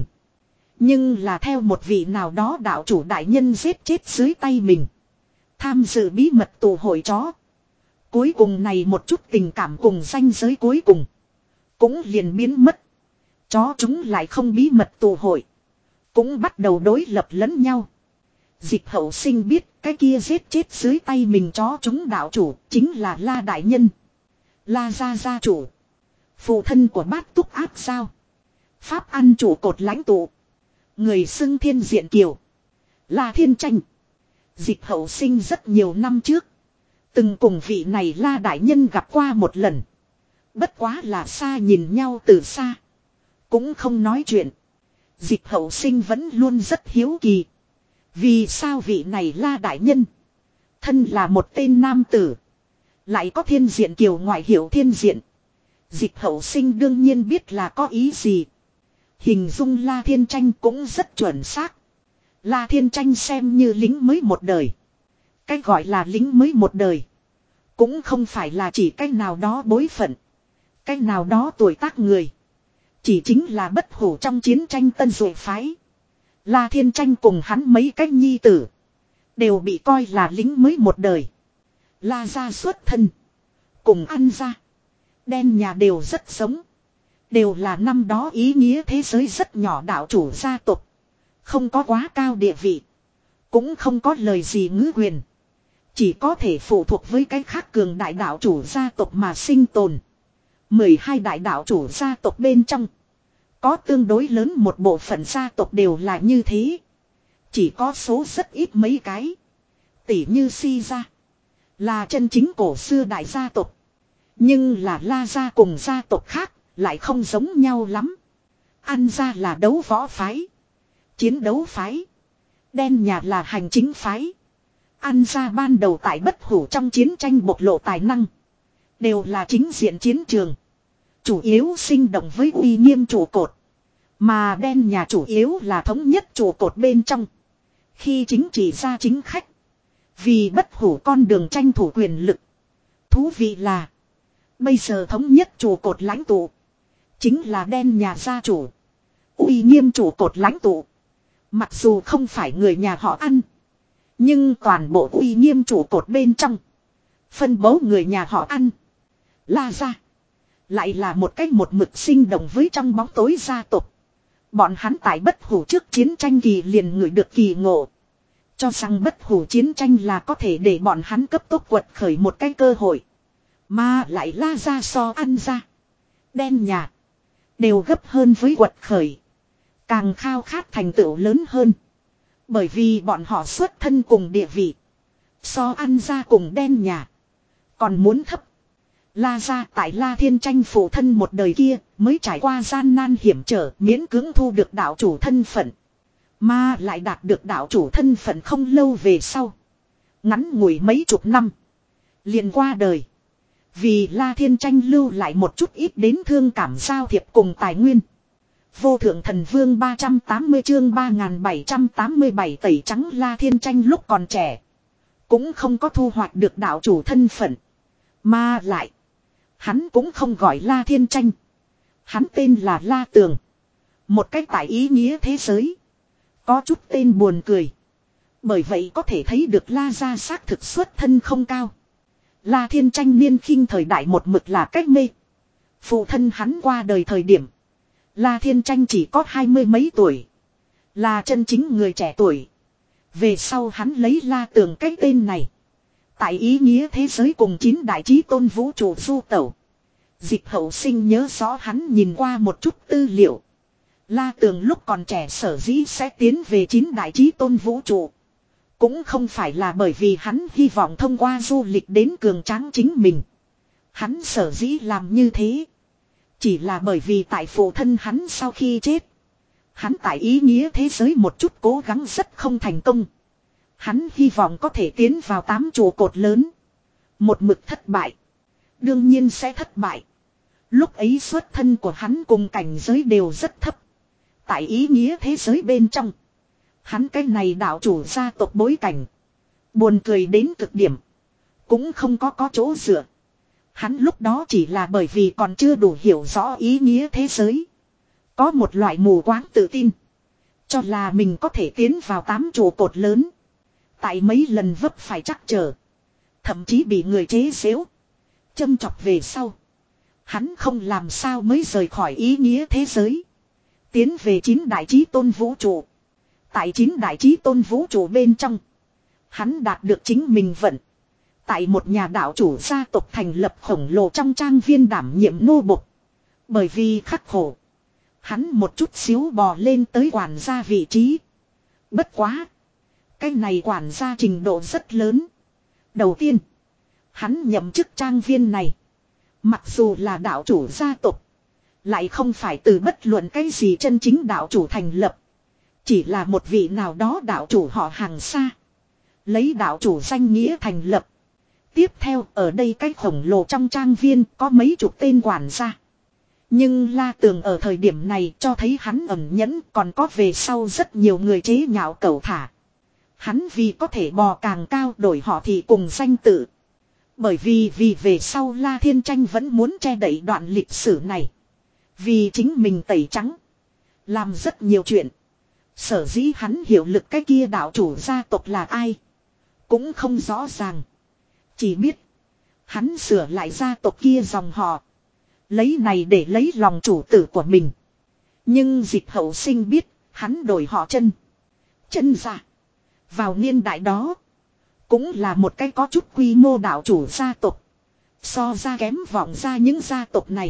Nhưng là theo một vị nào đó đạo chủ đại nhân giết chết dưới tay mình. Tham dự bí mật tụ hội chó. Cuối cùng này một chút tình cảm cùng ranh giới cuối cùng. Cũng liền biến mất. Chó chúng lại không bí mật tụ hội. Cũng bắt đầu đối lập lẫn nhau. Dịch hậu sinh biết cái kia giết chết dưới tay mình chó chúng đạo chủ chính là La Đại Nhân. La Gia Gia chủ. Phụ thân của bát túc áp sao. Pháp ăn chủ cột lãnh tụ. Người xưng thiên diện kiều. La Thiên Tranh. Dịch hậu sinh rất nhiều năm trước. Từng cùng vị này La Đại Nhân gặp qua một lần. Bất quá là xa nhìn nhau từ xa. Cũng không nói chuyện. Dịch hậu sinh vẫn luôn rất hiếu kỳ. Vì sao vị này La Đại Nhân. Thân là một tên nam tử. Lại có Thiên Diện Kiều ngoại hiệu Thiên Diện. Dịch Hậu Sinh đương nhiên biết là có ý gì. Hình dung La Thiên Tranh cũng rất chuẩn xác. La Thiên Tranh xem như lính mới một đời. Cái gọi là lính mới một đời. Cũng không phải là chỉ cái nào đó bối phận. Cái nào đó tuổi tác người. Chỉ chính là bất hủ trong chiến tranh Tân Duệ phái. La Thiên Tranh cùng hắn mấy cái nhi tử. Đều bị coi là lính mới một đời. La gia xuất thân. Cùng ăn gia. Đen nhà đều rất giống. Đều là năm đó ý nghĩa thế giới rất nhỏ đạo chủ gia tộc. Không có quá cao địa vị. Cũng không có lời gì ngữ quyền. Chỉ có thể phụ thuộc với cái khác cường đại đạo chủ gia tộc mà sinh tồn. mười hai đại đạo chủ gia tộc bên trong. Có tương đối lớn một bộ phận gia tộc đều là như thế. Chỉ có số rất ít mấy cái. Tỉ như Si gia. Là chân chính cổ xưa đại gia tộc. Nhưng là La gia cùng gia tộc khác lại không giống nhau lắm. Ăn gia là đấu võ phái. Chiến đấu phái. Đen nhà là hành chính phái. Ăn gia ban đầu tại bất hủ trong chiến tranh bộc lộ tài năng. Đều là chính diện chiến trường. Chủ yếu sinh động với uy nghiêm trụ cột. Mà đen nhà chủ yếu là thống nhất trụ cột bên trong. Khi chính trị gia chính khách. Vì bất hủ con đường tranh thủ quyền lực. Thú vị là. Bây giờ thống nhất trụ cột lãnh tụ. Chính là đen nhà gia chủ. Uy nghiêm trụ cột lãnh tụ. Mặc dù không phải người nhà họ ăn. Nhưng toàn bộ uy nghiêm trụ cột bên trong. Phân bố người nhà họ ăn. La gia. Lại là một cách một mực sinh động với trong bóng tối gia tộc. Bọn hắn tại bất hủ trước chiến tranh kỳ liền ngửi được kỳ ngộ. Cho rằng bất hủ chiến tranh là có thể để bọn hắn cấp tốc quật khởi một cái cơ hội. Mà lại La gia so ăn ra. Đen nhà. Đều gấp hơn với quật khởi. Càng khao khát thành tựu lớn hơn. Bởi vì bọn họ xuất thân cùng địa vị. So ăn ra cùng đen nhà. Còn muốn thấp. La gia tại La Thiên Tranh phụ thân một đời kia mới trải qua gian nan hiểm trở miễn cưỡng thu được đạo chủ thân phận. Mà lại đạt được đạo chủ thân phận không lâu về sau. Ngắn ngủi mấy chục năm. Liền qua đời. Vì La Thiên Tranh lưu lại một chút ít đến thương cảm giao thiệp cùng tài nguyên. Vô thượng thần vương ba trăm tám mươi chương ba nghìn bảy trăm tám mươi bảy tẩy trắng La Thiên Tranh lúc còn trẻ. Cũng không có thu hoạch được đạo chủ thân phận. Mà lại. Hắn cũng không gọi La Thiên Tranh. Hắn tên là La Tường. Một cách tại ý nghĩa thế giới. Có chút tên buồn cười. Bởi vậy có thể thấy được La gia xác thực xuất thân không cao. La Thiên Tranh niên khinh thời đại một mực là cách mê. Phụ thân hắn qua đời thời điểm. La Thiên Tranh chỉ có hai mươi mấy tuổi. Là chân chính người trẻ tuổi. Về sau hắn lấy La Tường cái tên này. Tại ý nghĩa thế giới cùng chín đại chí tôn vũ trụ du tẩu. Dịch Hậu Sinh nhớ rõ hắn nhìn qua một chút tư liệu. La Tường lúc còn trẻ sở dĩ sẽ tiến về chín đại chí tôn vũ trụ. Cũng không phải là bởi vì hắn hy vọng thông qua du lịch đến cường tráng chính mình. Hắn sở dĩ làm như thế. Chỉ là bởi vì tại phụ thân hắn sau khi chết. Hắn tại ý nghĩa thế giới một chút cố gắng rất không thành công. Hắn hy vọng có thể tiến vào tám trụ cột lớn. Một mực thất bại. Đương nhiên sẽ thất bại. Lúc ấy xuất thân của hắn cùng cảnh giới đều rất thấp. Tại ý nghĩa thế giới bên trong. Hắn cái này đạo chủ gia tộc bối cảnh. Buồn cười đến cực điểm. Cũng không có có chỗ dựa. Hắn lúc đó chỉ là bởi vì còn chưa đủ hiểu rõ ý nghĩa thế giới. Có một loại mù quáng tự tin. Cho là mình có thể tiến vào tám trụ cột lớn. Tại mấy lần vấp phải trắc trở. Thậm chí bị người chế giễu. Châm chọc về sau. Hắn không làm sao mới rời khỏi ý nghĩa thế giới. Tiến về chín đại chí tôn vũ trụ. Tại chín đại chí tôn vũ trụ bên trong. Hắn đạt được chính mình vận. Tại một nhà đạo chủ gia tộc thành lập khổng lồ trong trang viên đảm nhiệm nô bộc. Bởi vì khắc khổ. Hắn một chút xíu bò lên tới quản gia vị trí. Bất quá. Cái này quản gia trình độ rất lớn. Đầu tiên. Hắn nhậm chức trang viên này. Mặc dù là đạo chủ gia tộc. Lại không phải từ bất luận cái gì chân chính đạo chủ thành lập. Chỉ là một vị nào đó đạo chủ họ hàng xa. Lấy đạo chủ danh nghĩa thành lập. Tiếp theo ở đây cái khổng lồ trong trang viên có mấy chục tên quản gia. Nhưng La Tường ở thời điểm này cho thấy hắn ẩn nhẫn, còn có về sau rất nhiều người chế nhạo cẩu thả. Hắn vì có thể bò càng cao đổi họ thì cùng danh tự. Bởi vì vì về sau La Thiên Tranh vẫn muốn che đậy đoạn lịch sử này. Vì chính mình tẩy trắng. Làm rất nhiều chuyện. Sở dĩ hắn hiểu lực cái kia đạo chủ gia tộc là ai. Cũng không rõ ràng. Chỉ biết. Hắn sửa lại gia tộc kia dòng họ. Lấy này để lấy lòng chủ tử của mình. Nhưng Dịch Hậu Sinh biết. Hắn đổi họ chân. Chân ra. Vào niên đại đó. Cũng là một cái có chút quy mô đạo chủ gia tộc. So ra kém vọng ra những gia tộc này.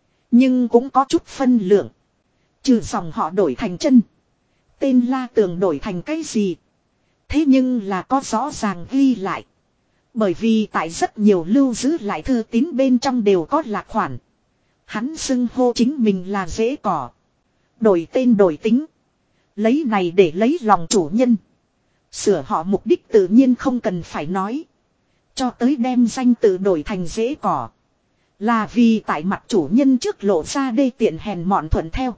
Nhưng cũng có chút phân lượng. Trừ dòng họ đổi thành chân. Tên La Tường đổi thành cái gì? Thế nhưng là có rõ ràng ghi lại. Bởi vì tại rất nhiều lưu giữ lại thư tín bên trong đều có lạc khoản. Hắn xưng hô chính mình là dễ cỏ. Đổi tên đổi tính. Lấy này để lấy lòng chủ nhân. Sửa họ mục đích tự nhiên không cần phải nói. Cho tới đem danh tự đổi thành dễ cỏ. Là vì tại mặt chủ nhân trước lộ ra đê tiện hèn mọn thuận theo.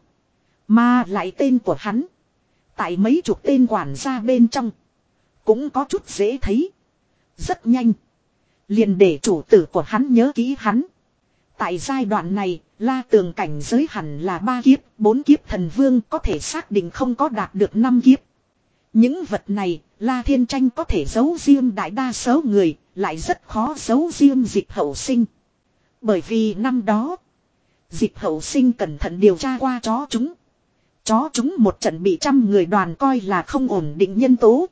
Mà lại tên của hắn. Tại mấy chục tên quản gia bên trong. Cũng có chút dễ thấy. Rất nhanh. Liền để chủ tử của hắn nhớ kỹ hắn. Tại giai đoạn này, La Tường cảnh giới hẳn là ba kiếp, bốn kiếp thần vương có thể xác định không có đạt được năm kiếp. Những vật này, La Thiên Tranh có thể giấu riêng đại đa số người, lại rất khó giấu riêng Dịch Hậu Sinh. Bởi vì năm đó, Dịch Hậu Sinh cẩn thận điều tra qua chó chúng. Chó chúng một trận bị trăm người đoàn coi là không ổn định nhân tố.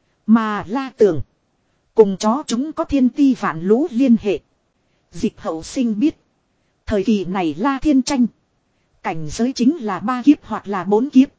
Mà La Tường, cùng chó chúng có thiên ti vạn lũ liên hệ. Dịch Hậu Sinh biết, thời kỳ này La Thiên Tranh, cảnh giới chính là ba kiếp hoặc là bốn kiếp.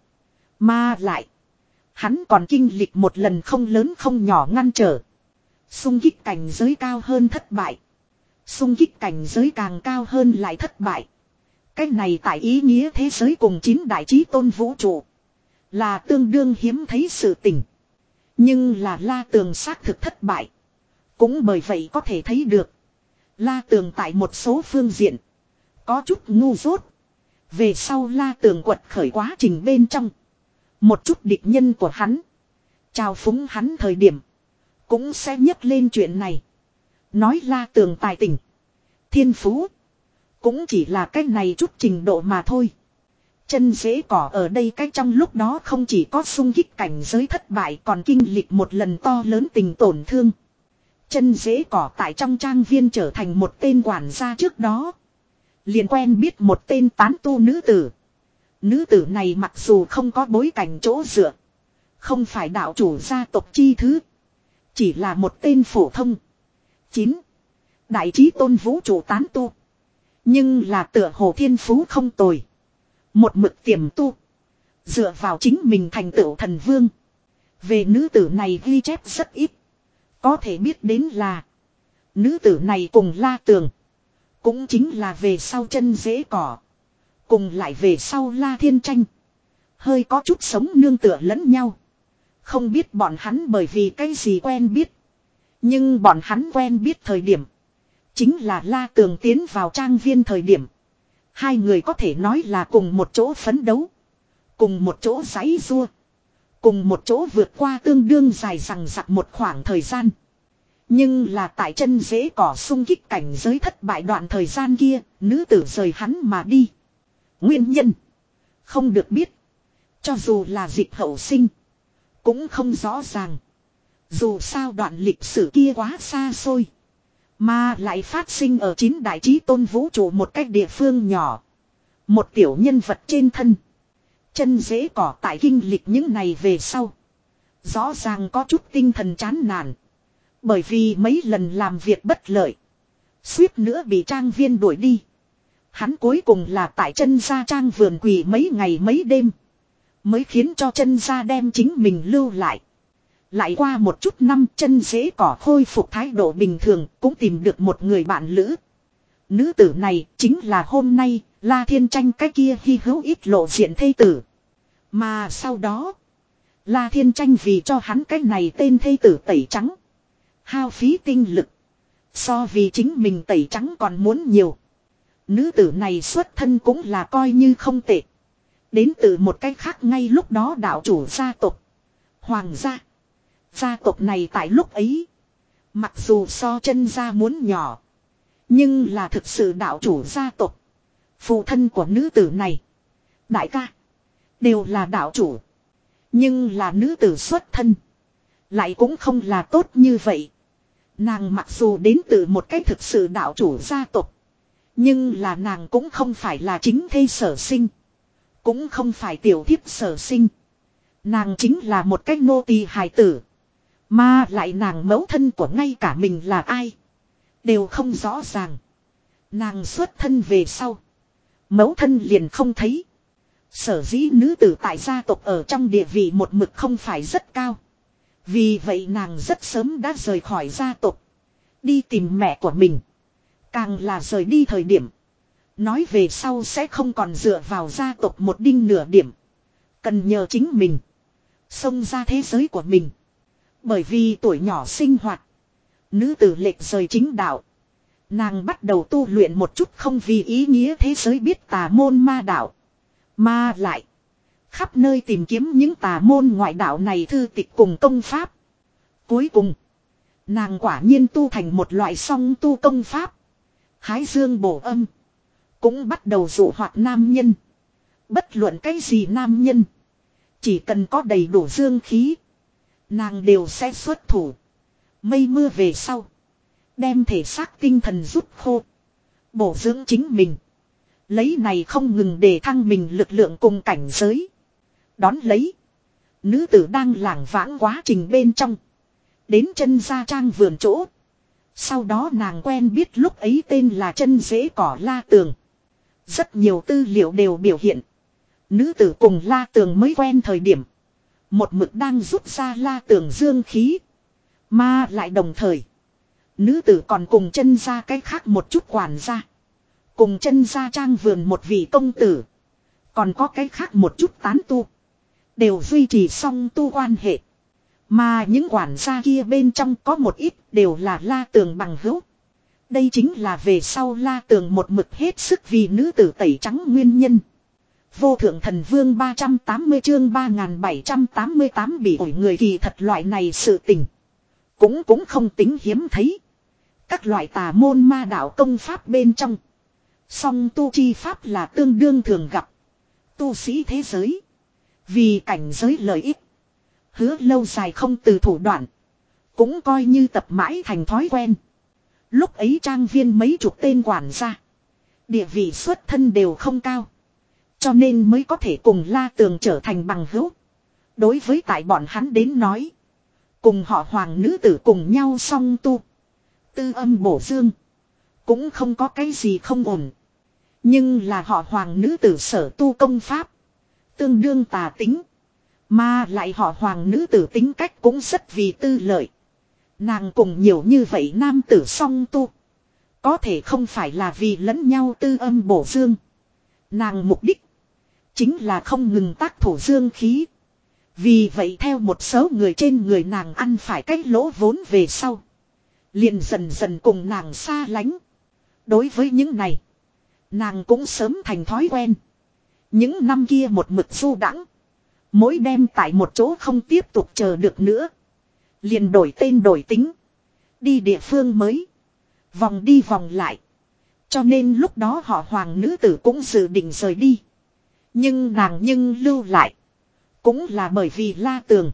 Mà lại, hắn còn kinh lịch một lần không lớn không nhỏ ngăn trở. Xung kích cảnh giới cao hơn thất bại. Xung kích cảnh giới càng cao hơn lại thất bại. Cái này tại ý nghĩa thế giới cùng chín đại chí tôn vũ trụ. Là tương đương hiếm thấy sự tình. Nhưng là La Tường xác thực thất bại. Cũng bởi vậy có thể thấy được. La Tường tại một số phương diện. Có chút ngu dốt. Về sau La Tường quật khởi quá trình bên trong. Một chút địch nhân của hắn. Chào phúng hắn thời điểm. Cũng sẽ nhắc lên chuyện này. Nói La Tường tài tình. Thiên phú. Cũng chỉ là cái này chút trình độ mà thôi. Chân dễ cỏ ở đây cái trong lúc đó không chỉ có xung kích cảnh giới thất bại còn kinh lịch một lần to lớn tình tổn thương. Chân dễ cỏ tại trong trang viên trở thành một tên quản gia trước đó. Liền quen biết một tên tán tu nữ tử. Nữ tử này mặc dù không có bối cảnh chỗ dựa. Không phải đạo chủ gia tộc chi thứ. Chỉ là một tên phổ thông. chín. Đại chí tôn vũ trụ tán tu. Nhưng là tựa hồ thiên phú không tồi. Một mực tiềm tu. Dựa vào chính mình thành tựu thần vương. Về nữ tử này ghi chép rất ít. Có thể biết đến là. Nữ tử này cùng La Tường. Cũng chính là về sau chân dễ cỏ. Cùng lại về sau La Thiên Tranh. Hơi có chút sống nương tựa lẫn nhau. Không biết bọn hắn bởi vì cái gì quen biết. Nhưng bọn hắn quen biết thời điểm. Chính là La Tường tiến vào trang viên thời điểm. Hai người có thể nói là cùng một chỗ phấn đấu. Cùng một chỗ giãy giụa. Cùng một chỗ vượt qua tương đương dài dằng dặc một khoảng thời gian. Nhưng là tại chân dễ cỏ xung kích cảnh giới thất bại đoạn thời gian kia, nữ tử rời hắn mà đi. Nguyên nhân không được biết. Cho dù là Dịch Hậu Sinh cũng không rõ ràng. Dù sao đoạn lịch sử kia quá xa xôi. Mà lại phát sinh ở chín đại chí tôn vũ trụ một cách địa phương nhỏ. Một tiểu nhân vật trên thân. Chân dễ cỏ tại kinh lịch những này về sau. Rõ ràng có chút tinh thần chán nản. Bởi vì mấy lần làm việc bất lợi. Suýt nữa bị trang viên đuổi đi. Hắn cuối cùng là tại chân gia trang vườn quỳ mấy ngày mấy đêm. Mới khiến cho chân gia đem chính mình lưu lại. Lại qua một chút năm chân dễ cỏ khôi phục thái độ bình thường cũng tìm được một người bạn lữ. Nữ tử này chính là hôm nay La Thiên Tranh cái kia hy hữu ít lộ diện thê tử. Mà sau đó La Thiên Tranh vì cho hắn cái này tên thê tử tẩy trắng. Hao phí tinh lực. So vì chính mình tẩy trắng còn muốn nhiều. Nữ tử này xuất thân cũng là coi như không tệ. Đến từ một cách khác ngay lúc đó đạo chủ gia tộc. Hoàng gia. Gia tộc này tại lúc ấy. Mặc dù so chân gia muốn nhỏ. Nhưng là thực sự đạo chủ gia tộc. Phụ thân của nữ tử này. Đại ca. Đều là đạo chủ. Nhưng là nữ tử xuất thân. Lại cũng không là tốt như vậy. Nàng mặc dù đến từ một cách thực sự đạo chủ gia tộc. Nhưng là nàng cũng không phải là chính thê sở sinh. Cũng không phải tiểu thiếp sở sinh. Nàng chính là một cách nô tỳ hài tử. Mà lại nàng mẫu thân của ngay cả mình là ai. Đều không rõ ràng. Nàng xuất thân về sau. Mẫu thân liền không thấy. Sở dĩ nữ tử tại gia tộc ở trong địa vị một mực không phải rất cao. Vì vậy nàng rất sớm đã rời khỏi gia tộc. Đi tìm mẹ của mình. Càng là rời đi thời điểm. Nói về sau sẽ không còn dựa vào gia tộc một đinh nửa điểm. Cần nhờ chính mình. Xông ra thế giới của mình. Bởi vì tuổi nhỏ sinh hoạt. Nữ tử lệch rời chính đạo. Nàng bắt đầu tu luyện một chút không vì ý nghĩa thế giới biết tà môn ma đạo. Mà lại. Khắp nơi tìm kiếm những tà môn ngoại đạo này thư tịch cùng công pháp. Cuối cùng. Nàng quả nhiên tu thành một loại song tu công pháp. Hái dương bổ âm. Cũng bắt đầu dụ hoạt nam nhân. Bất luận cái gì nam nhân. Chỉ cần có đầy đủ dương khí. Nàng đều sẽ xuất thủ. Mây mưa về sau. Đem thể xác tinh thần rút khô. Bổ dưỡng chính mình. Lấy này không ngừng để thăng mình lực lượng cùng cảnh giới. Đón lấy. Nữ tử đang lảng vãng quá trình bên trong. Đến chân gia trang vườn chỗ. Sau đó nàng quen biết lúc ấy tên là chân rễ cỏ La Tường. Rất nhiều tư liệu đều biểu hiện. Nữ tử cùng La Tường mới quen thời điểm. Một mực đang rút ra La Tường dương khí. Mà lại đồng thời. Nữ tử còn cùng chân ra cái khác một chút quản gia. Cùng chân ra trang vườn một vị công tử. Còn có cái khác một chút tán tu. Đều duy trì song tu quan hệ. Mà những quản gia kia bên trong có một ít đều là La Tường bằng hữu. Đây chính là về sau La Tường một mực hết sức vì nữ tử tẩy trắng nguyên nhân. Vô thượng thần vương ba trăm tám mươi chương ba nghìn bảy trăm tám mươi tám bị ổi người kỳ thật loại này sự tình. Cũng cũng không tính hiếm thấy. Các loại tà môn ma đạo công pháp bên trong. Song tu chi pháp là tương đương thường gặp. Tu sĩ thế giới. Vì cảnh giới lợi ích. Hứa lâu dài không từ thủ đoạn. Cũng coi như tập mãi thành thói quen. Lúc ấy trang viên mấy chục tên quản gia. Địa vị xuất thân đều không cao. Cho nên mới có thể cùng La Tường trở thành bằng hữu. Đối với tại bọn hắn đến nói. Cùng họ hoàng nữ tử cùng nhau song tu. Tư âm bổ dương. Cũng không có cái gì không ổn. Nhưng là họ hoàng nữ tử sở tu công pháp. Tương đương tà tính. Mà lại họ hoàng nữ tử tính cách cũng rất vì tư lợi. Nàng cùng nhiều như vậy nam tử song tu. Có thể không phải là vì lẫn nhau tư âm bổ dương. Nàng mục đích. Chính là không ngừng tác thủ dương khí. Vì vậy theo một số người trên người nàng ăn phải cách lỗ vốn về sau. Liền dần dần cùng nàng xa lánh. Đối với những này. Nàng cũng sớm thành thói quen. Những năm kia một mực du đãng. Mỗi đêm tại một chỗ không tiếp tục chờ được nữa. Liền đổi tên đổi tính. Đi địa phương mới. Vòng đi vòng lại. Cho nên lúc đó họ hoàng nữ tử cũng dự định rời đi. Nhưng nàng nhưng lưu lại. Cũng là bởi vì La Tường.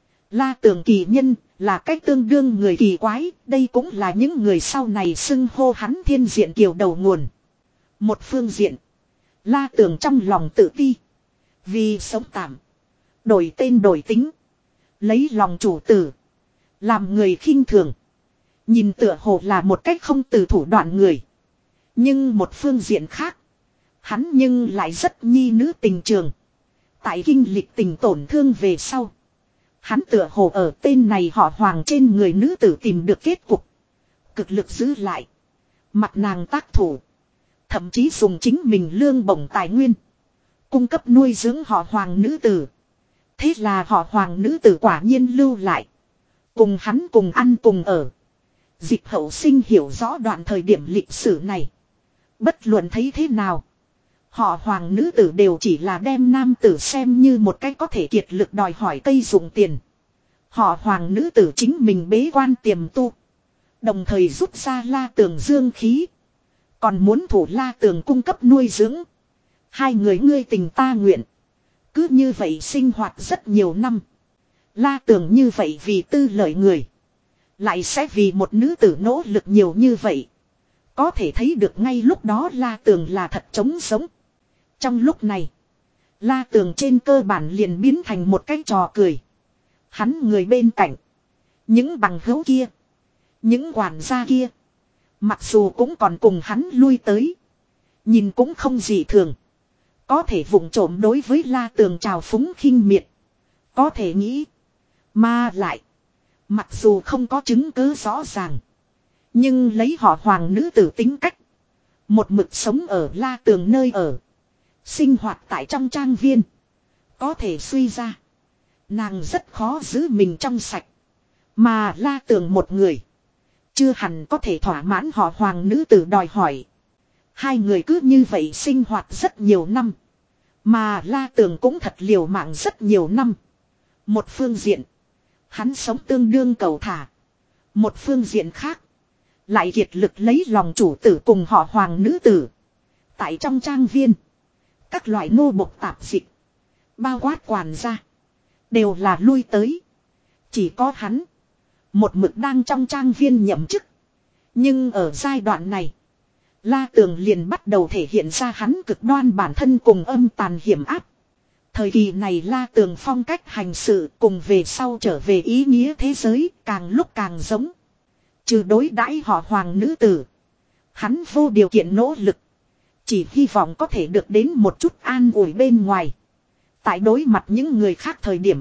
La Tường kỳ nhân là cách tương đương người kỳ quái. Đây cũng là những người sau này xưng hô hắn thiên diện kiều đầu nguồn. Một phương diện. La Tường trong lòng tự ti. Vì sống tạm. Đổi tên đổi tính. Lấy lòng chủ tử. Làm người khinh thường. Nhìn tựa hồ là một cách không từ thủ đoạn người. Nhưng một phương diện khác. Hắn nhưng lại rất nhi nữ tình trường. Tại kinh lịch tình tổn thương về sau. Hắn tựa hồ ở tên này họ hoàng trên người nữ tử tìm được kết cục. Cực lực giữ lại. Mặt nàng tác thủ. Thậm chí dùng chính mình lương bổng tài nguyên. Cung cấp nuôi dưỡng họ hoàng nữ tử. Thế là họ hoàng nữ tử quả nhiên lưu lại. Cùng hắn cùng ăn cùng ở. Dịch hậu sinh hiểu rõ đoạn thời điểm lịch sử này. Bất luận thấy thế nào. Họ Hoàng nữ tử đều chỉ là đem nam tử xem như một cách có thể kiệt lực đòi hỏi cây dụng tiền. Họ Hoàng nữ tử chính mình bế quan tiềm tu. Đồng thời rút ra La Tường dương khí. Còn muốn thủ La Tường cung cấp nuôi dưỡng. Hai người ngươi tình ta nguyện. Cứ như vậy sinh hoạt rất nhiều năm. La Tường như vậy vì tư lợi người. Lại sẽ vì một nữ tử nỗ lực nhiều như vậy. Có thể thấy được ngay lúc đó La Tường là thật trống sống. Trong lúc này. La Tường trên cơ bản liền biến thành một cái trò cười. Hắn người bên cạnh. Những bằng hữu kia. Những quản gia kia. Mặc dù cũng còn cùng hắn lui tới. Nhìn cũng không gì thường. Có thể vụng trộm đối với La Tường trào phúng khinh miệt. Có thể nghĩ. Mà lại. Mặc dù không có chứng cứ rõ ràng. Nhưng lấy họ Hoàng nữ tử tính cách. Một mực sống ở La Tường nơi ở. Sinh hoạt tại trong trang viên. Có thể suy ra. Nàng rất khó giữ mình trong sạch. Mà La Tường một người. Chưa hẳn có thể thỏa mãn họ Hoàng nữ tử đòi hỏi. Hai người cứ như vậy sinh hoạt rất nhiều năm. Mà La Tường cũng thật liều mạng rất nhiều năm. Một phương diện. Hắn sống tương đương cầu thả. Một phương diện khác. Lại kiệt lực lấy lòng chủ tử cùng họ Hoàng nữ tử. Tại trong trang viên. Các loại nô bộc tạp dịch. Bao quát quản gia. Đều là lui tới. Chỉ có hắn. Một mực đang trong trang viên nhậm chức. Nhưng ở giai đoạn này. La Tường liền bắt đầu thể hiện ra hắn cực đoan bản thân cùng âm tàn hiểm áp. Thời kỳ này La Tường phong cách hành sự cùng về sau trở về ý nghĩa thế giới càng lúc càng giống. Trừ đối đãi họ Hoàng nữ tử. Hắn vô điều kiện nỗ lực. Chỉ hy vọng có thể được đến một chút an ủi bên ngoài. Tại đối mặt những người khác thời điểm.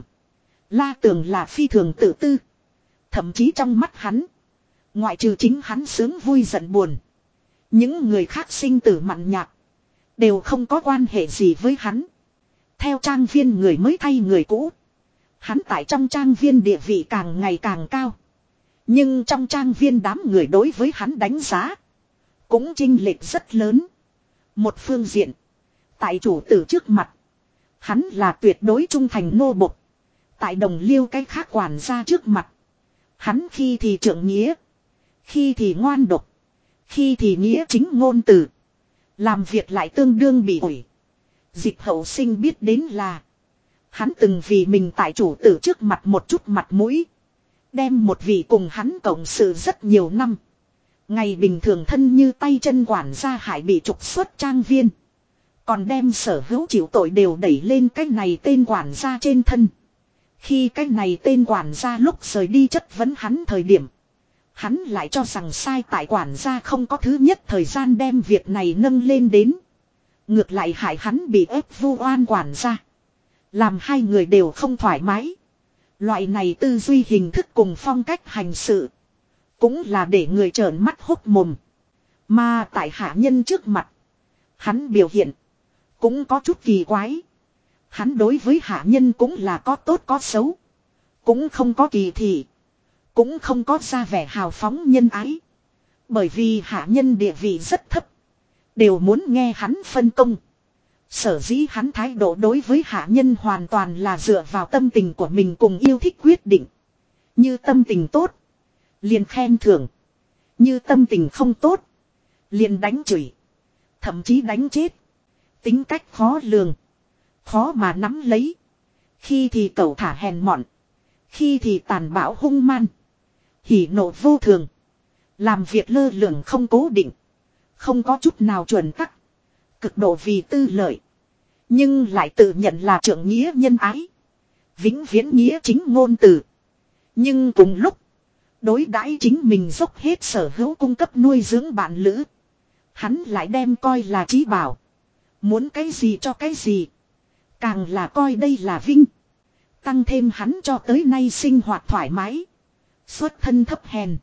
La Tường là phi thường tự tư. Thậm chí trong mắt hắn. Ngoại trừ chính hắn sướng vui giận buồn. Những người khác sinh tử mặn nhạt. Đều không có quan hệ gì với hắn. Theo trang viên người mới thay người cũ. Hắn tại trong trang viên địa vị càng ngày càng cao. Nhưng trong trang viên đám người đối với hắn đánh giá. Cũng chênh lệch rất lớn. Một phương diện. Tại chủ tử trước mặt. Hắn là tuyệt đối trung thành nô bộc. Tại đồng liêu cái khác quản gia trước mặt. Hắn khi thì trượng nghĩa. Khi thì ngoan độc. Khi thì nghĩa chính ngôn từ. Làm việc lại tương đương bị ủi. Dịch hậu sinh biết đến là. Hắn từng vì mình tại chủ tử trước mặt một chút mặt mũi. Đem một vị cùng hắn cộng sự rất nhiều năm. Ngày bình thường thân như tay chân quản gia hại bị trục xuất trang viên. Còn đem sở hữu chịu tội đều đẩy lên cái này tên quản gia trên thân. Khi cái này tên quản gia lúc rời đi chất vấn hắn thời điểm. Hắn lại cho rằng sai tại quản gia không có thứ nhất thời gian đem việc này nâng lên đến. Ngược lại hại hắn bị ép vu oan quản gia. Làm hai người đều không thoải mái. Loại này tư duy hình thức cùng phong cách hành sự. Cũng là để người trợn mắt hốc mồm. Mà tại hạ nhân trước mặt. Hắn biểu hiện. Cũng có chút kỳ quái. Hắn đối với hạ nhân cũng là có tốt có xấu. Cũng không có kỳ thị. Cũng không có ra vẻ hào phóng nhân ái. Bởi vì hạ nhân địa vị rất thấp. Đều muốn nghe hắn phân công. Sở dĩ hắn thái độ đối với hạ nhân hoàn toàn là dựa vào tâm tình của mình cùng yêu thích quyết định. Như tâm tình tốt. Liền khen thưởng. Như tâm tình không tốt. Liền đánh chửi. Thậm chí đánh chết. Tính cách khó lường. Khó mà nắm lấy. Khi thì cẩu thả hèn mọn. Khi thì tàn bạo hung man. Hỉ nộ vô thường. Làm việc lơ lửng không cố định. Không có chút nào chuẩn tắc. Cực độ vì tư lợi. Nhưng lại tự nhận là trượng nghĩa nhân ái. Vĩnh viễn nghĩa chính ngôn từ. Nhưng cùng lúc. Đối đãi chính mình dốc hết sở hữu cung cấp nuôi dưỡng bạn lữ. Hắn lại đem coi là trí bảo. Muốn cái gì cho cái gì. Càng là coi đây là vinh. Tăng thêm hắn cho tới nay sinh hoạt thoải mái. Xuất thân thấp hèn.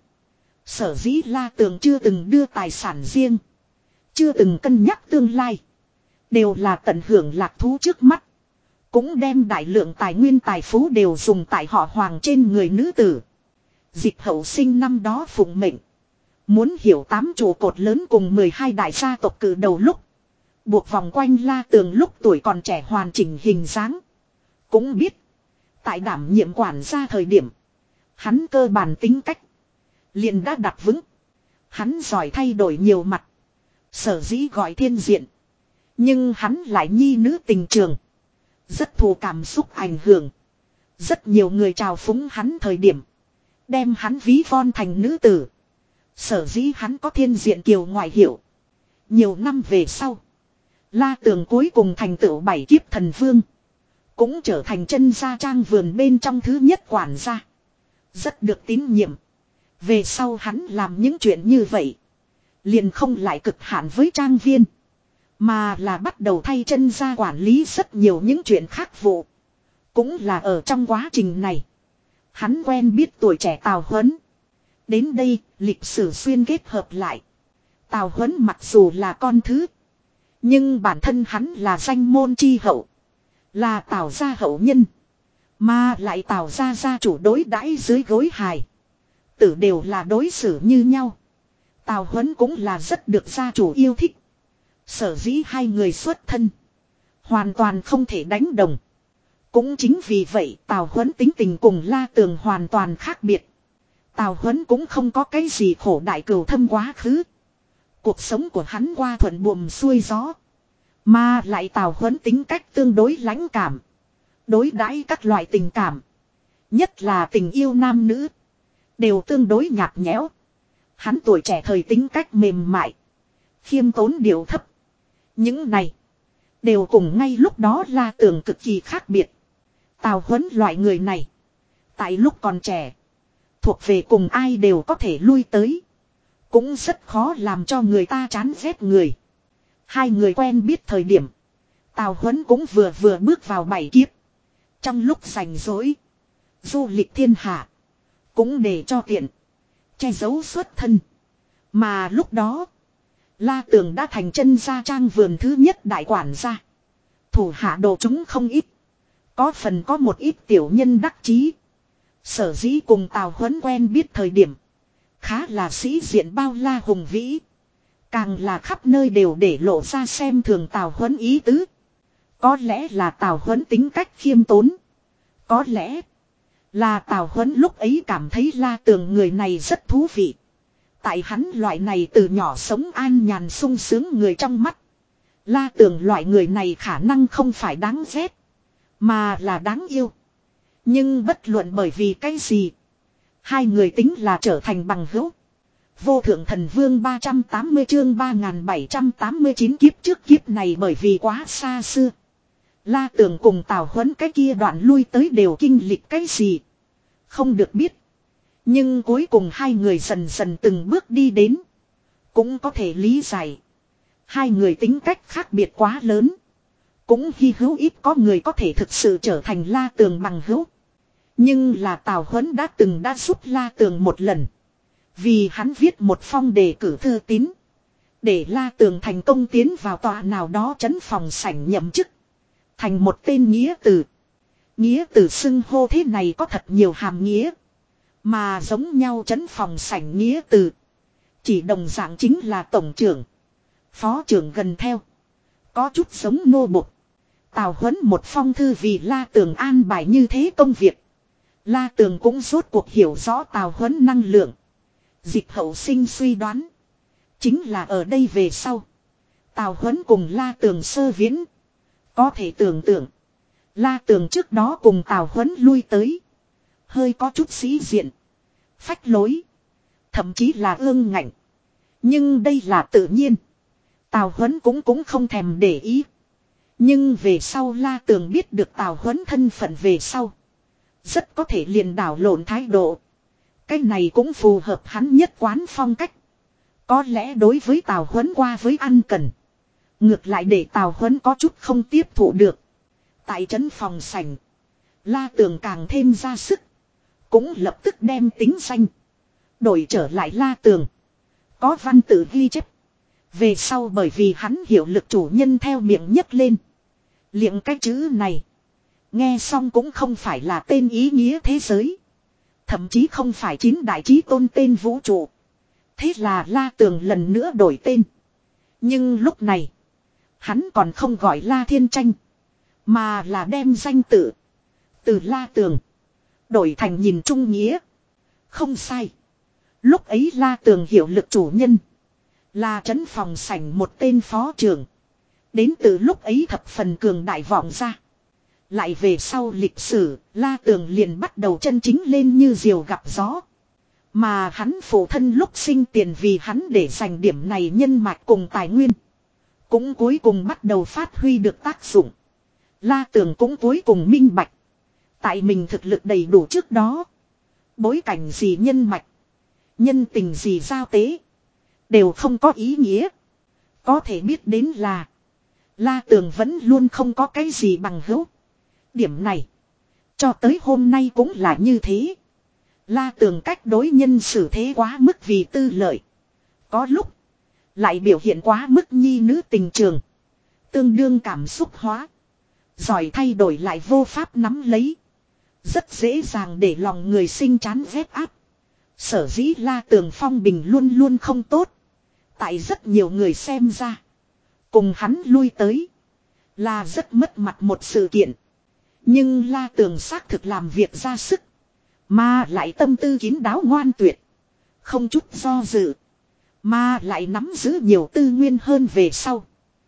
Sở dĩ La Tường chưa từng đưa tài sản riêng. Chưa từng cân nhắc tương lai. Đều là tận hưởng lạc thú trước mắt. Cũng đem đại lượng tài nguyên tài phú đều dùng tại họ Hoàng trên người nữ tử. Dịch hậu sinh năm đó phụng mệnh. Muốn hiểu tám trụ cột lớn cùng mười hai đại gia tộc cử đầu lúc. Buộc vòng quanh La Tường lúc tuổi còn trẻ hoàn chỉnh hình dáng. Cũng biết. Tại đảm nhiệm quản gia thời điểm. Hắn cơ bản tính cách. Liền đã đặt vững. Hắn giỏi thay đổi nhiều mặt. Sở dĩ gọi thiên diện. Nhưng hắn lại nhi nữ tình trường. Rất thù cảm xúc ảnh hưởng. Rất nhiều người chào phúng hắn thời điểm. Đem hắn ví von thành nữ tử. Sở dĩ hắn có thiên diện kiều ngoại hiệu. Nhiều năm về sau. La Tường cuối cùng thành tựu bảy kiếp thần vương. Cũng trở thành chân gia trang vườn bên trong thứ nhất quản gia. Rất được tín nhiệm. Về sau hắn làm những chuyện như vậy. Liền không lại cực hạn với trang viên. Mà là bắt đầu thay chân gia quản lý rất nhiều những chuyện khác vụ. Cũng là ở trong quá trình này. Hắn quen biết tuổi trẻ Tào Huấn. Đến đây, lịch sử xuyên kết hợp lại. Tào Huấn mặc dù là con thứ. Nhưng bản thân hắn là danh môn chi hậu. Là Tào gia hậu nhân. Mà lại Tào gia gia chủ đối đãi dưới gối hài. Tử đều là đối xử như nhau. Tào Huấn cũng là rất được gia chủ yêu thích. Sở dĩ hai người xuất thân. Hoàn toàn không thể đánh đồng. Cũng chính vì vậy Tào Huấn tính tình cùng La Tường hoàn toàn khác biệt. Tào Huấn cũng không có cái gì khổ đại cừu thâm quá khứ. Cuộc sống của hắn qua thuận buồm xuôi gió. Mà lại Tào Huấn tính cách tương đối lãnh cảm. Đối đãi các loại tình cảm. Nhất là tình yêu nam nữ. Đều tương đối nhạt nhẽo. Hắn tuổi trẻ thời tính cách mềm mại. Khiêm tốn điệu thấp. Những này. Đều cùng ngay lúc đó La Tường cực kỳ khác biệt. Tào Huấn loại người này. Tại lúc còn trẻ. Thuộc về cùng ai đều có thể lui tới. Cũng rất khó làm cho người ta chán ghét người. Hai người quen biết thời điểm. Tào Huấn cũng vừa vừa bước vào bảy kiếp. Trong lúc rảnh rỗi. Du lịch thiên hạ. Cũng để cho tiện. Che giấu xuất thân. Mà lúc đó. La Tường đã thành chân gia trang vườn thứ nhất đại quản gia. Thủ hạ đồ chúng không ít. Có phần có một ít tiểu nhân đắc chí. Sở dĩ cùng Tào Huấn quen biết thời điểm. Khá là sĩ diện bao la hùng vĩ. Càng là khắp nơi đều để lộ ra xem thường Tào Huấn ý tứ. Có lẽ là Tào Huấn tính cách khiêm tốn. Có lẽ là Tào Huấn lúc ấy cảm thấy La Tường người này rất thú vị. Tại hắn loại này từ nhỏ sống an nhàn sung sướng người trong mắt. La Tường loại người này khả năng không phải đáng ghét. Mà là đáng yêu. Nhưng bất luận bởi vì cái gì. Hai người tính là trở thành bằng hữu. Vô thượng thần vương ba trăm tám mươi chương ba nghìn bảy trăm tám mươi chín kiếp trước kiếp này bởi vì quá xa xưa. La Tường cùng Tào Huấn cái kia đoạn lui tới đều kinh lịch cái gì. Không được biết. Nhưng cuối cùng hai người dần dần từng bước đi đến. Cũng có thể lý giải. Hai người tính cách khác biệt quá lớn. Cũng hy hữu ít có người có thể thực sự trở thành La Tường bằng hữu. Nhưng là Tào Huấn đã từng đã giúp La Tường một lần. Vì hắn viết một phong đề cử thư tín. Để La Tường thành công tiến vào tòa nào đó trấn phòng sảnh nhậm chức. Thành một tên nghĩa tử. Nghĩa tử xưng hô thế này có thật nhiều hàm nghĩa. Mà giống nhau trấn phòng sảnh nghĩa tử. Chỉ đồng dạng chính là tổng trưởng. Phó trưởng gần theo. Có chút giống nô bộc. Tào Huấn một phong thư vì La Tường an bài như thế công việc. La Tường cũng rốt cuộc hiểu rõ Tào Huấn năng lượng. Dịch hậu sinh suy đoán. Chính là ở đây về sau. Tào Huấn cùng La Tường sơ viễn. Có thể tưởng tượng. La Tường trước đó cùng Tào Huấn lui tới. Hơi có chút sĩ diện. Phách lối. Thậm chí là ương ngạnh. Nhưng đây là tự nhiên. Tào Huấn cũng cũng không thèm để ý. Nhưng về sau La Tường biết được Tào Huấn thân phận về sau. Rất có thể liền đảo lộn thái độ. Cái này cũng phù hợp hắn nhất quán phong cách. Có lẽ đối với Tào Huấn qua với ăn cần. Ngược lại để Tào Huấn có chút không tiếp thụ được. Tại trấn phòng sảnh. La Tường càng thêm ra sức. Cũng lập tức đem tính danh. Đổi trở lại La Tường. Có văn tự ghi chép. Về sau bởi vì hắn hiểu lực chủ nhân theo miệng nhấc lên. Liệng cái chữ này. Nghe xong cũng không phải là tên ý nghĩa thế giới. Thậm chí không phải chín đại chí tôn tên vũ trụ. Thế là La Tường lần nữa đổi tên. Nhưng lúc này, hắn còn không gọi La Thiên Tranh, mà là đem danh tự từ La Tường đổi thành nhìn trung nghĩa. Không sai. Lúc ấy La Tường hiệu lực chủ nhân là trấn phòng sảnh một tên phó trưởng. Đến từ lúc ấy thập phần cường đại vọng ra. Lại về sau lịch sử, La Tường liền bắt đầu chân chính lên như diều gặp gió. Mà hắn phụ thân lúc sinh tiền vì hắn để dành điểm này nhân mạch cùng tài nguyên. Cũng cuối cùng bắt đầu phát huy được tác dụng. La Tường cũng cuối cùng minh bạch. Tại mình thực lực đầy đủ trước đó. Bối cảnh gì nhân mạch. Nhân tình gì giao tế. Đều không có ý nghĩa. Có thể biết đến là. La Tường vẫn luôn không có cái gì bằng hữu. Điểm này. Cho tới hôm nay cũng là như thế. La Tường cách đối nhân xử thế quá mức vì tư lợi. Có lúc. Lại biểu hiện quá mức nhi nữ tình trường. Tương đương cảm xúc hóa. Giỏi thay đổi lại vô pháp nắm lấy. Rất dễ dàng để lòng người sinh chán ghét áp. Sở dĩ La Tường phong bình luôn luôn không tốt. Tại rất nhiều người xem ra. Cùng hắn lui tới. Là rất mất mặt một sự kiện. Nhưng La Tường xác thực làm việc ra sức. Mà lại tâm tư kín đáo ngoan tuyệt. Không chút do dự. Mà lại nắm giữ nhiều tư nguyên hơn về sau.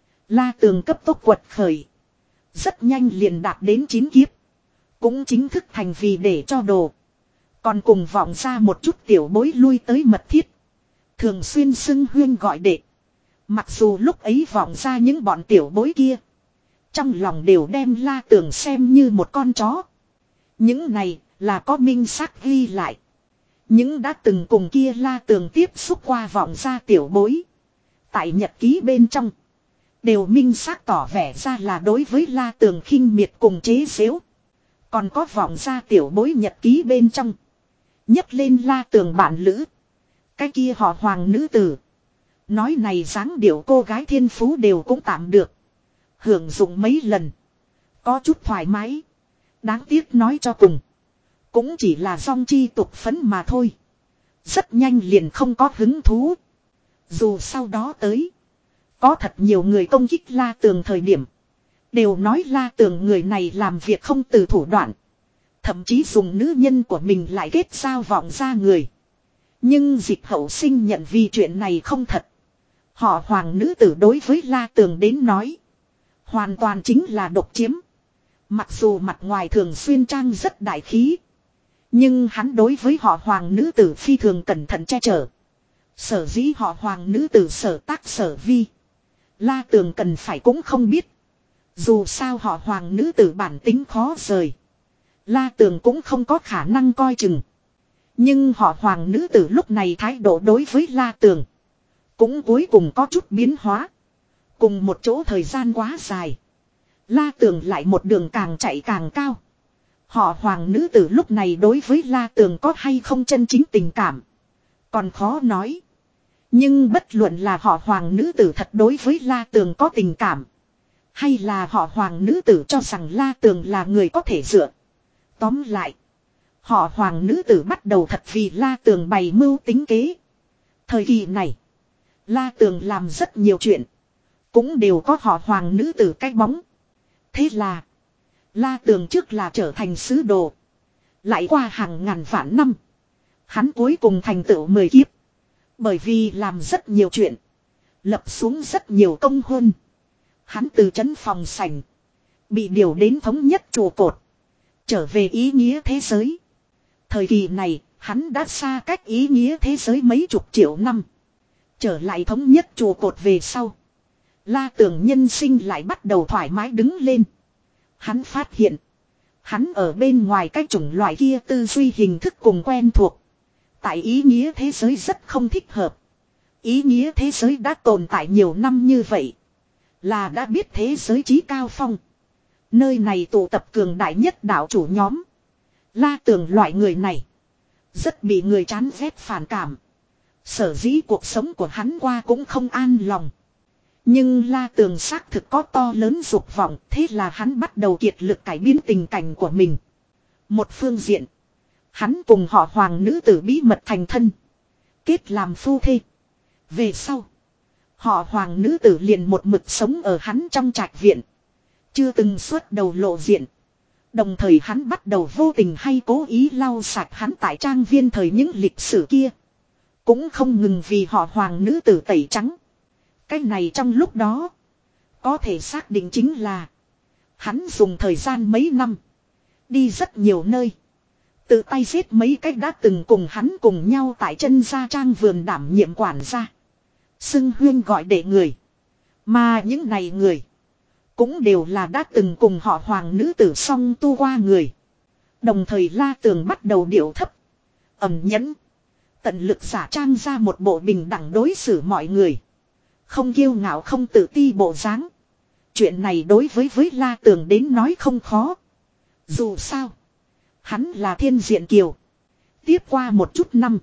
La Tường cấp tốc quật khởi. Rất nhanh liền đạt đến chín kiếp. Cũng chính thức thành vì để cho đồ. Còn cùng vọng ra một chút tiểu bối lui tới mật thiết. Thường xuyên xưng huyên gọi đệ. Mặc dù lúc ấy vọng ra những bọn tiểu bối kia. Trong lòng đều đem La Tường xem như một con chó. Những này là có minh xác ghi lại. Những đã từng cùng kia La Tường tiếp xúc qua vọng ra tiểu bối. Tại nhật ký bên trong. Đều minh xác tỏ vẻ ra là đối với La Tường khinh miệt cùng chế giễu. Còn có vọng ra tiểu bối nhật ký bên trong. Nhấc lên La Tường bản lữ. Cái kia họ hoàng nữ tử. Nói này dáng điệu cô gái thiên phú đều cũng tạm được. Hưởng dụng mấy lần. Có chút thoải mái. Đáng tiếc nói cho cùng. Cũng chỉ là song chi tục phấn mà thôi. Rất nhanh liền không có hứng thú. Dù sau đó tới. Có thật nhiều người công kích La Tường thời điểm. Đều nói La Tường người này làm việc không từ thủ đoạn. Thậm chí dùng nữ nhân của mình lại kết giao vọng ra người. Nhưng Dịch Hậu Sinh nhận vì chuyện này không thật. Họ hoàng nữ tử đối với La Tường đến nói. Hoàn toàn chính là độc chiếm. Mặc dù mặt ngoài thường xuyên trang rất đại khí. Nhưng hắn đối với họ hoàng nữ tử phi thường cẩn thận che chở. Sở dĩ họ hoàng nữ tử sở tác sở vi. La Tường cần phải cũng không biết. Dù sao họ hoàng nữ tử bản tính khó rời. La Tường cũng không có khả năng coi chừng. Nhưng họ hoàng nữ tử lúc này thái độ đối với La Tường. Cũng cuối cùng có chút biến hóa. Cùng một chỗ thời gian quá dài. La Tường lại một đường càng chạy càng cao. Họ hoàng nữ tử lúc này đối với La Tường có hay không chân chính tình cảm. Còn khó nói. Nhưng bất luận là họ hoàng nữ tử thật đối với La Tường có tình cảm. Hay là họ hoàng nữ tử cho rằng La Tường là người có thể dựa. Tóm lại. Họ hoàng nữ tử bắt đầu thật vì La Tường bày mưu tính kế. Thời kỳ này. La Tường làm rất nhiều chuyện. Cũng đều có họ hoàng nữ tử cái bóng. Thế là. La Tường trước là trở thành sứ đồ. Lại qua hàng ngàn vạn năm. Hắn cuối cùng thành tựu mười kiếp. Bởi vì làm rất nhiều chuyện. Lập xuống rất nhiều công hơn. Hắn từ trấn phòng sảnh. Bị điều đến thống nhất trụ cột. Trở về ý nghĩa thế giới. Thời kỳ này, hắn đã xa cách ý nghĩa thế giới mấy chục triệu năm. Trở lại thống nhất trụ cột về sau. La Tường nhân sinh lại bắt đầu thoải mái đứng lên. Hắn phát hiện. Hắn ở bên ngoài cái chủng loại kia tư duy hình thức cùng quen thuộc. Tại ý nghĩa thế giới rất không thích hợp. Ý nghĩa thế giới đã tồn tại nhiều năm như vậy. Là đã biết thế giới trí cao phong. Nơi này tụ tập cường đại nhất đạo chủ nhóm. La Tường loại người này. Rất bị người chán ghét phản cảm. Sở dĩ cuộc sống của hắn qua cũng không an lòng. Nhưng La Tường xác thực có to lớn dục vọng. Thế là hắn bắt đầu kiệt lực cải biến tình cảnh của mình. Một phương diện. Hắn cùng họ Hoàng nữ tử bí mật thành thân. Kết làm phu thê. Về sau. Họ Hoàng nữ tử liền một mực sống ở hắn trong trạch viện. Chưa từng xuất đầu lộ diện. Đồng thời hắn bắt đầu vô tình hay cố ý lau sạch hắn tại trang viên thời những lịch sử kia. Cũng không ngừng vì họ Hoàng nữ tử tẩy trắng. Cái này trong lúc đó. Có thể xác định chính là. Hắn dùng thời gian mấy năm. Đi rất nhiều nơi. Tự tay giết mấy cách đã từng cùng hắn cùng nhau tại chân gia trang vườn đảm nhiệm quản gia. Xưng huyên gọi đệ người. Mà những này người. Cũng đều là đã từng cùng họ Hoàng nữ tử song tu qua người. Đồng thời La Tường bắt đầu điệu thấp. Ẩm nhẫn. Tận lực giả trang ra một bộ bình đẳng đối xử mọi người. Không kiêu ngạo không tự ti bộ dáng. Chuyện này đối với với La Tường đến nói không khó. Dù sao. Hắn là thiên diện kiều. Tiếp qua một chút năm.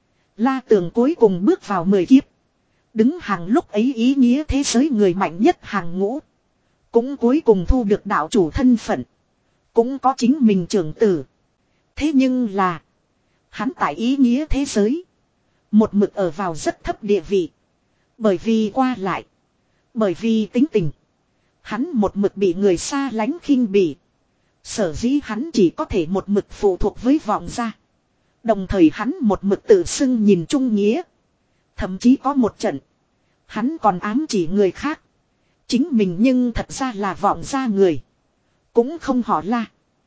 La Tường cuối cùng bước vào mười kiếp. Đứng hàng lúc ấy ý nghĩa thế giới người mạnh nhất hàng ngũ. Cũng cuối cùng thu được đạo chủ thân phận. Cũng có chính mình trưởng tử. Thế nhưng là. Hắn tại ý nghĩa thế giới. Một mực ở vào rất thấp địa vị. Bởi vì qua lại. Bởi vì tính tình. Hắn một mực bị người xa lánh khinh bỉ. Sở dĩ hắn chỉ có thể một mực phụ thuộc với vọng gia. Đồng thời hắn một mực tự xưng nhìn trung nghĩa. Thậm chí có một trận. Hắn còn ám chỉ người khác. Chính mình nhưng thật ra là vọng gia người. Cũng không họ La.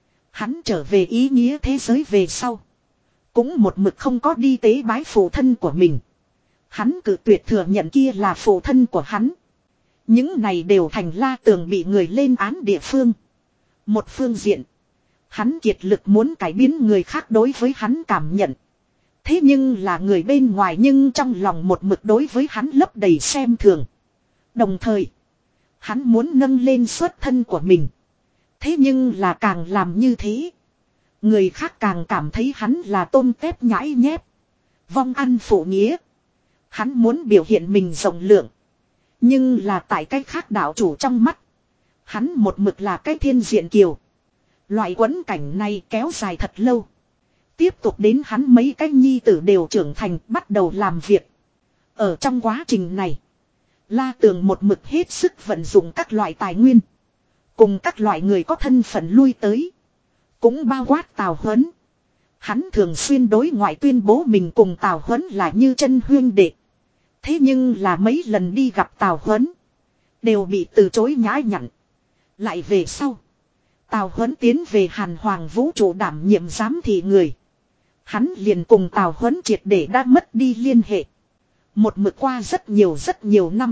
Hắn trở về ý nghĩa thế giới về sau. Cũng một mực không có đi tế bái phụ thân của mình. Hắn cự tuyệt thừa nhận kia là phụ thân của hắn. Những này đều thành La Tường bị người lên án địa phương. Một phương diện. Hắn kiệt lực muốn cải biến người khác đối với hắn cảm nhận. Thế nhưng là người bên ngoài nhưng trong lòng một mực đối với hắn lấp đầy xem thường. Đồng thời. Hắn muốn nâng lên xuất thân của mình. Thế nhưng là càng làm như thế. Người khác càng cảm thấy hắn là tôm tép nhãi nhép. Vong ăn phụ nghĩa. Hắn muốn biểu hiện mình rộng lượng. Nhưng là tại cách khác đạo chủ trong mắt. Hắn một mực là cái thiên diện kiều. Loại quẫn cảnh này kéo dài thật lâu. Tiếp tục đến hắn mấy cái nhi tử đều trưởng thành bắt đầu làm việc. Ở trong quá trình này. La Tường một mực hết sức vận dụng các loại tài nguyên. Cùng các loại người có thân phận lui tới. Cũng bao quát Tào Huấn. Hắn thường xuyên đối ngoại tuyên bố mình cùng Tào Huấn là như chân huyên đệ. Thế nhưng là mấy lần đi gặp Tào Huấn. Đều bị từ chối nhã nhặn. Lại về sau. Tào Huấn tiến về Hàn Hoàng vũ trụ đảm nhiệm giám thị người. Hắn liền cùng Tào Huấn triệt để đã mất đi liên hệ. Một mực qua rất nhiều rất nhiều năm.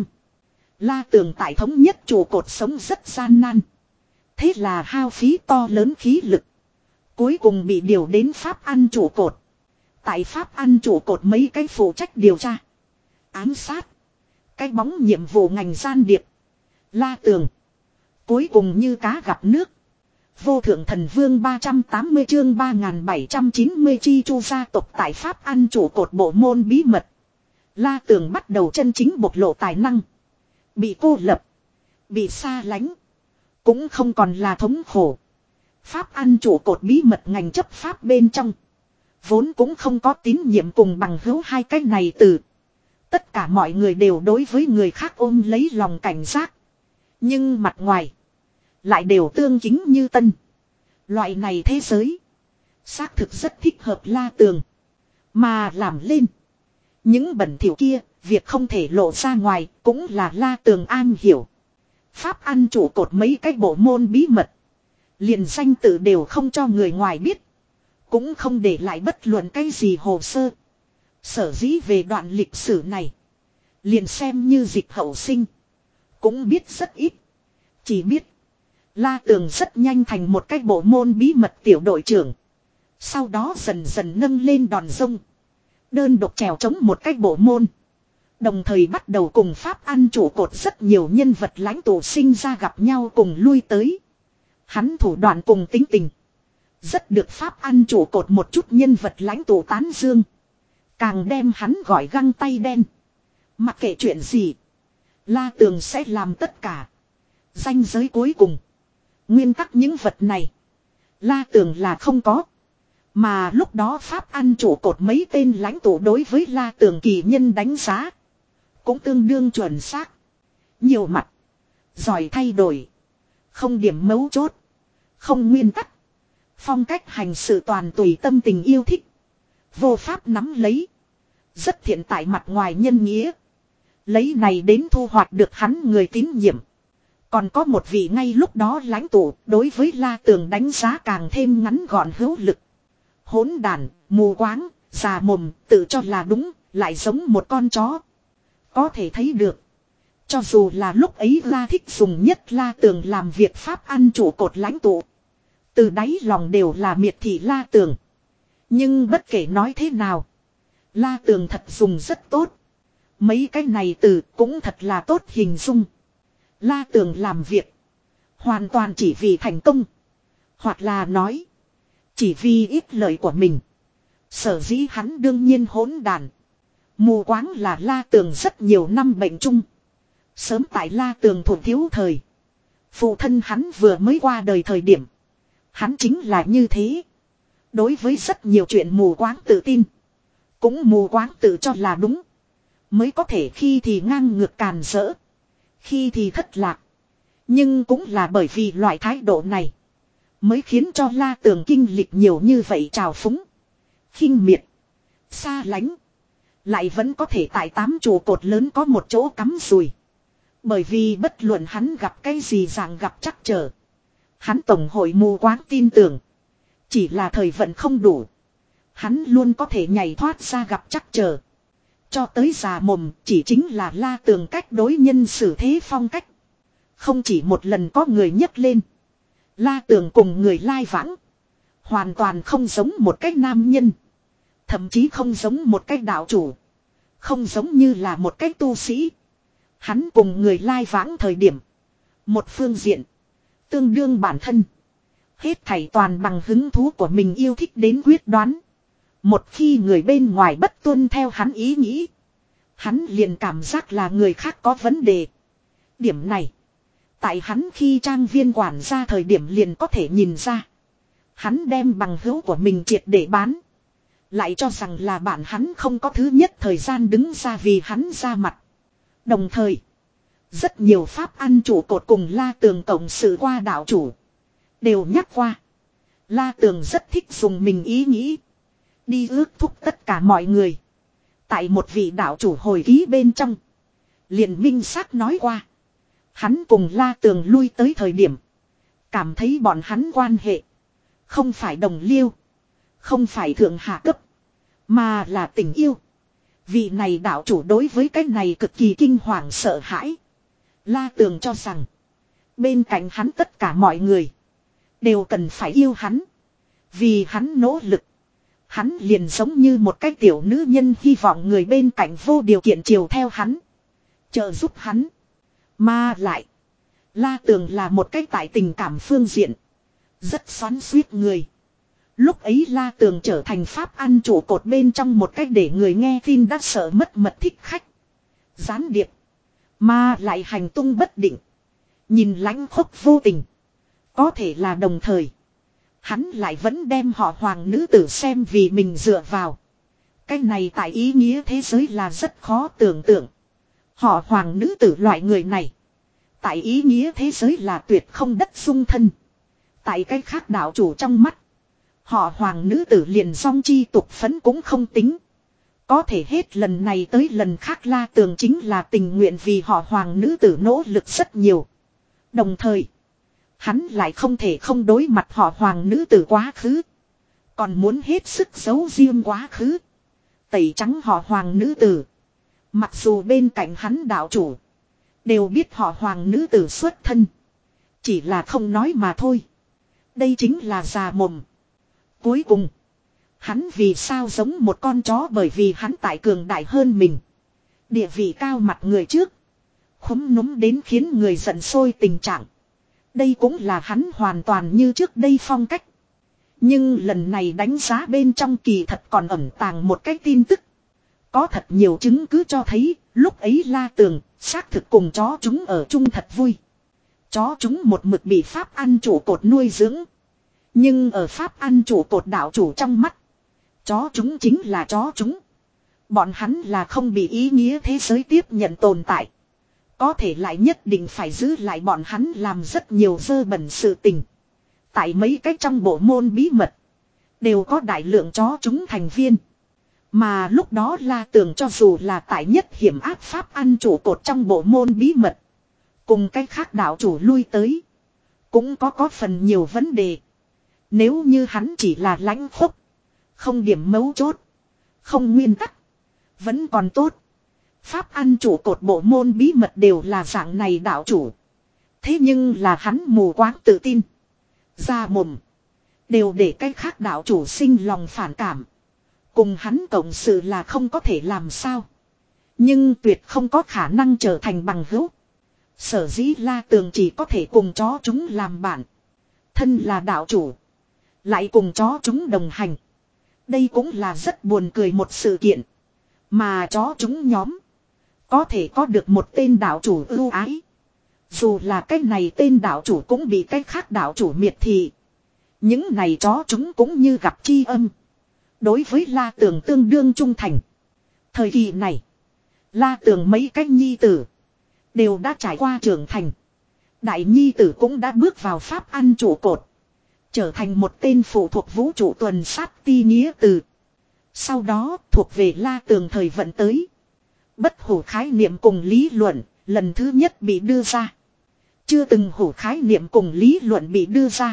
La Tường tại thống nhất trụ cột sống rất gian nan. Thế là hao phí to lớn khí lực. Cuối cùng bị điều đến Pháp ăn trụ cột. Tại Pháp ăn trụ cột mấy cái phụ trách điều tra. Ám sát. Cái bóng nhiệm vụ ngành gian điệp. La Tường. Cuối cùng như cá gặp nước. Vô thượng thần vương ba trăm tám mươi chương ba nghìn bảy trăm chín mươi chi chu gia tộc tại Pháp ăn trụ cột bộ môn bí mật. La Tường bắt đầu chân chính bộc lộ tài năng. Bị cô lập. Bị xa lánh. Cũng không còn là thống khổ. Pháp ăn trụ cột bí mật ngành chấp pháp bên trong. Vốn cũng không có tín nhiệm cùng bằng hữu hai cái này từ. Tất cả mọi người đều đối với người khác ôm lấy lòng cảnh giác. Nhưng mặt ngoài. Lại đều tương chính như tân. Loại này thế giới. Xác thực rất thích hợp La Tường. Mà làm lên. Những bẩn thỉu kia. Việc không thể lộ ra ngoài. Cũng là La Tường an hiểu. Pháp ăn trụ cột mấy cái bộ môn bí mật. Liền danh tự đều không cho người ngoài biết. Cũng không để lại bất luận cái gì hồ sơ. Sở dĩ về đoạn lịch sử này. Liền xem như dịch hậu sinh. Cũng biết rất ít. Chỉ biết. La Tường rất nhanh thành một cái bộ môn bí mật tiểu đội trưởng. Sau đó dần dần nâng lên đòn rông. Đơn độc trèo chống một cái bộ môn. Đồng thời bắt đầu cùng Pháp ăn trụ cột rất nhiều nhân vật lãnh tụ sinh ra gặp nhau cùng lui tới. Hắn thủ đoạn cùng tính tình. Rất được Pháp ăn trụ cột một chút nhân vật lãnh tụ tán dương. Càng đem hắn gọi găng tay đen. Mặc kệ chuyện gì. La Tường sẽ làm tất cả. Danh giới cuối cùng. Nguyên tắc những vật này. La Tường là không có. Mà lúc đó Pháp ăn trụ cột mấy tên lãnh tụ đối với La Tường kỳ nhân đánh giá. Cũng tương đương chuẩn xác. Nhiều mặt. Giỏi thay đổi. Không điểm mấu chốt. Không nguyên tắc. Phong cách hành sự toàn tùy tâm tình yêu thích. Vô pháp nắm lấy. Rất thiện tại mặt ngoài nhân nghĩa. Lấy này đến thu hoạch được hắn người tín nhiệm. Còn có một vị ngay lúc đó lãnh tụ đối với La Tường đánh giá càng thêm ngắn gọn hữu lực. Hỗn đàn, mù quáng, già mồm, tự cho là đúng, lại giống một con chó. Có thể thấy được. Cho dù là lúc ấy La thích dùng nhất La Tường làm việc pháp ăn trụ cột lãnh tụ. Từ đáy lòng đều là miệt thị La Tường. Nhưng bất kể nói thế nào. La Tường thật dùng rất tốt. Mấy cái này từ cũng thật là tốt hình dung. La Tường làm việc. Hoàn toàn chỉ vì thành công. Hoặc là nói. Chỉ vì ít lợi của mình. Sở dĩ hắn đương nhiên hỗn đàn. Mù quáng là La Tường rất nhiều năm bệnh chung. Sớm tại La Tường thuộc thiếu thời. Phụ thân hắn vừa mới qua đời thời điểm. Hắn chính là như thế. Đối với rất nhiều chuyện mù quáng tự tin. Cũng mù quáng tự cho là đúng. Mới có thể khi thì ngang ngược càn rỡ. Khi thì thất lạc. Nhưng cũng là bởi vì loại thái độ này. Mới khiến cho La Tường kinh lịch nhiều như vậy trào phúng. Khinh miệt. Xa lánh. Lại vẫn có thể tại tám trụ cột lớn có một chỗ cắm rùi. Bởi vì bất luận hắn gặp cái gì dạng gặp chắc trở. Hắn tổng hội mù quáng tin tưởng. Chỉ là thời vận không đủ. Hắn luôn có thể nhảy thoát ra gặp chắc trở. Cho tới già mồm chỉ chính là La Tường cách đối nhân xử thế phong cách. Không chỉ một lần có người nhấc lên. La Tường cùng người lai vãng. Hoàn toàn không giống một cách nam nhân. Thậm chí không giống một cách đạo chủ. Không giống như là một cách tu sĩ. Hắn cùng người lai vãng thời điểm. Một phương diện. Tương đương bản thân. Hết thảy toàn bằng hứng thú của mình yêu thích đến quyết đoán. Một khi người bên ngoài bất tuân theo hắn ý nghĩ. Hắn liền cảm giác là người khác có vấn đề. Điểm này. Tại hắn khi trang viên quản gia thời điểm liền có thể nhìn ra. Hắn đem bằng hữu của mình triệt để bán. Lại cho rằng là bạn hắn không có thứ nhất thời gian đứng ra vì hắn ra mặt. Đồng thời. Rất nhiều pháp ăn trụ cột cùng La Tường cộng sự qua đạo chủ. Đều nhắc qua. La Tường rất thích dùng mình ý nghĩ. Đi ước thúc tất cả mọi người. Tại một vị đạo chủ hồi ký bên trong. Liền minh xác nói qua. Hắn cùng La Tường lui tới thời điểm. Cảm thấy bọn hắn quan hệ. Không phải đồng liêu. Không phải thượng hạ cấp. Mà là tình yêu. Vị này đạo chủ đối với cái này cực kỳ kinh hoàng sợ hãi. La Tường cho rằng. Bên cạnh hắn tất cả mọi người. Đều cần phải yêu hắn. Vì hắn nỗ lực. Hắn liền giống như một cái tiểu nữ nhân hy vọng người bên cạnh vô điều kiện chiều theo hắn. Trợ giúp hắn. Mà lại. La Tường là một cái tại tình cảm phương diện. Rất xoắn xuýt người. Lúc ấy La Tường trở thành pháp ăn trụ cột bên trong một cách để người nghe tin đã sợ mất mật thích khách. Gián điệp. Mà lại hành tung bất định. Nhìn lãnh khốc vô tình. Có thể là đồng thời. Hắn lại vẫn đem họ hoàng nữ tử xem vì mình dựa vào. Cái này tại ý nghĩa thế giới là rất khó tưởng tượng. Họ hoàng nữ tử loại người này. Tại ý nghĩa thế giới là tuyệt không đất dung thân. Tại cái khác đạo chủ trong mắt. Họ hoàng nữ tử liền song chi tục phấn cũng không tính. Có thể hết lần này tới lần khác La Tường chính là tình nguyện vì họ hoàng nữ tử nỗ lực rất nhiều. Đồng thời. Hắn lại không thể không đối mặt họ hoàng nữ tử quá khứ. Còn muốn hết sức giấu riêng quá khứ. Tẩy trắng họ hoàng nữ tử. Mặc dù bên cạnh hắn đạo chủ. Đều biết họ hoàng nữ tử xuất thân. Chỉ là không nói mà thôi. Đây chính là già mồm. Cuối cùng. Hắn vì sao giống một con chó bởi vì hắn tại cường đại hơn mình. Địa vị cao mặt người trước. Khúm núm đến khiến người giận sôi tình trạng. Đây cũng là hắn hoàn toàn như trước đây phong cách. Nhưng lần này đánh giá bên trong kỳ thật còn ẩn tàng một cái tin tức. Có thật nhiều chứng cứ cho thấy lúc ấy La Tường xác thực cùng chó chúng ở chung thật vui. Chó chúng một mực bị pháp ăn trụ cột nuôi dưỡng. Nhưng ở pháp ăn chủ cột đạo chủ trong mắt. Chó chúng chính là chó chúng. Bọn hắn là không bị ý nghĩa thế giới tiếp nhận tồn tại. Có thể lại nhất định phải giữ lại bọn hắn làm rất nhiều dơ bẩn sự tình. Tại mấy cái trong bộ môn bí mật. Đều có đại lượng chó chúng thành viên. Mà lúc đó La Tường cho dù là tại nhất hiểm áp pháp ăn chủ cột trong bộ môn bí mật. Cùng cái khác đạo chủ lui tới. Cũng có có phần nhiều vấn đề. Nếu như hắn chỉ là lãnh khốc. Không điểm mấu chốt. Không nguyên tắc. Vẫn còn tốt. Pháp ăn chủ cột bộ môn bí mật đều là dạng này đạo chủ. Thế nhưng là hắn mù quáng tự tin. Ra mồm. Đều để cái khác đạo chủ sinh lòng phản cảm. Cùng hắn cộng sự là không có thể làm sao. Nhưng tuyệt không có khả năng trở thành bằng hữu. Sở dĩ La Tường chỉ có thể cùng chó chúng làm bạn. Thân là đạo chủ. Lại cùng chó chúng đồng hành. Đây cũng là rất buồn cười một sự kiện. Mà chó chúng nhóm. Có thể có được một tên đạo chủ ưu ái. Dù là cái này tên đạo chủ cũng bị cái khác đạo chủ miệt thị. Những này chó chúng cũng như gặp chi âm. Đối với La Tường tương đương trung thành. Thời kỳ này. La Tường mấy cái nhi tử. Đều đã trải qua trưởng thành. Đại nhi tử cũng đã bước vào pháp ăn trụ cột. Trở thành một tên phụ thuộc vũ trụ tuần sát ti nghĩa từ. Sau đó thuộc về La Tường thời vận tới. Bất hủ khái niệm cùng lý luận lần thứ nhất bị đưa ra. Chưa từng hủ khái niệm cùng lý luận bị đưa ra.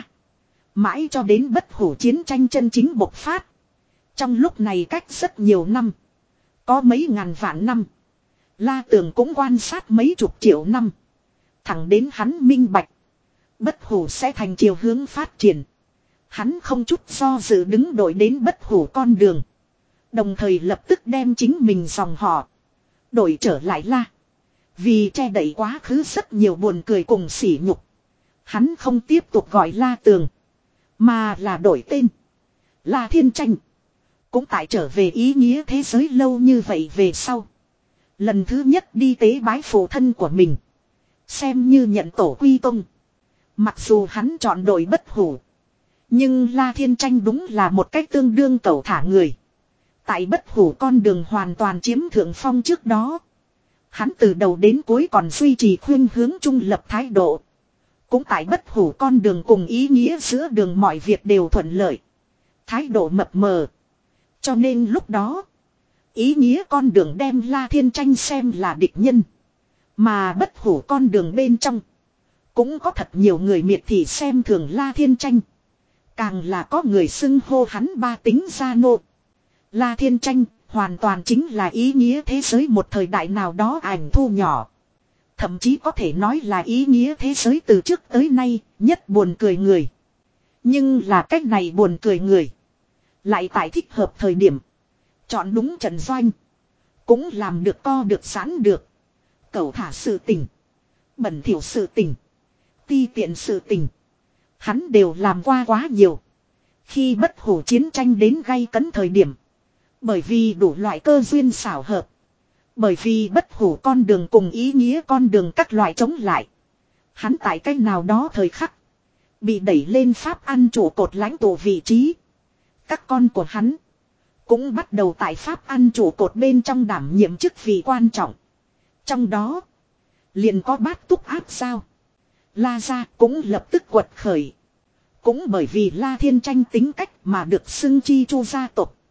Mãi cho đến bất hủ chiến tranh chân chính bộc phát. Trong lúc này cách rất nhiều năm. Có mấy ngàn vạn năm. La Tường cũng quan sát mấy chục triệu năm. Thẳng đến hắn minh bạch. Bất hủ sẽ thành chiều hướng phát triển. Hắn không chút do dự đứng đội đến bất hủ con đường. Đồng thời lập tức đem chính mình dòng họ. Đổi trở lại La. Vì che đậy quá khứ rất nhiều buồn cười cùng sỉ nhục. Hắn không tiếp tục gọi La Tường. Mà là đổi tên. La Thiên Tranh. Cũng tại trở về ý nghĩa thế giới lâu như vậy về sau. Lần thứ nhất đi tế bái phụ thân của mình. Xem như nhận tổ quy tông. Mặc dù hắn chọn đội bất hủ. Nhưng La Thiên Tranh đúng là một cách tương đương cẩu thả người. Tại bất hủ con đường hoàn toàn chiếm thượng phong trước đó. Hắn từ đầu đến cuối còn duy trì khuyên hướng trung lập thái độ. Cũng tại bất hủ con đường cùng ý nghĩa giữa đường mọi việc đều thuận lợi. Thái độ mập mờ. Cho nên lúc đó. Ý nghĩa con đường đem La Thiên Tranh xem là địch nhân. Mà bất hủ con đường bên trong. Cũng có thật nhiều người miệt thị xem thường La Thiên Tranh. Càng là có người xưng hô hắn ba tính gia nô. La Thiên Tranh hoàn toàn chính là ý nghĩa thế giới một thời đại nào đó ảnh thu nhỏ. Thậm chí có thể nói là ý nghĩa thế giới từ trước tới nay nhất buồn cười người. Nhưng là cách này buồn cười người. Lại tại thích hợp thời điểm. Chọn đúng trận doanh. Cũng làm được co được sẵn được. Cẩu thả sự tình. Bẩn thỉu sự tình. Ti tiện sự tình. Hắn đều làm qua quá nhiều. Khi bất hủ chiến tranh đến gay cấn thời điểm. Bởi vì đủ loại cơ duyên xảo hợp. Bởi vì bất hủ con đường cùng ý nghĩa con đường các loại chống lại. Hắn tại cách nào đó thời khắc. Bị đẩy lên pháp ăn trụ cột lãnh tụ vị trí. Các con của hắn. Cũng bắt đầu tại pháp ăn trụ cột bên trong đảm nhiệm chức vị quan trọng. Trong đó. Liền có bát túc áp sao. La gia cũng lập tức quật khởi. Cũng bởi vì La Thiên Tranh tính cách mà được xưng chi chu gia tộc.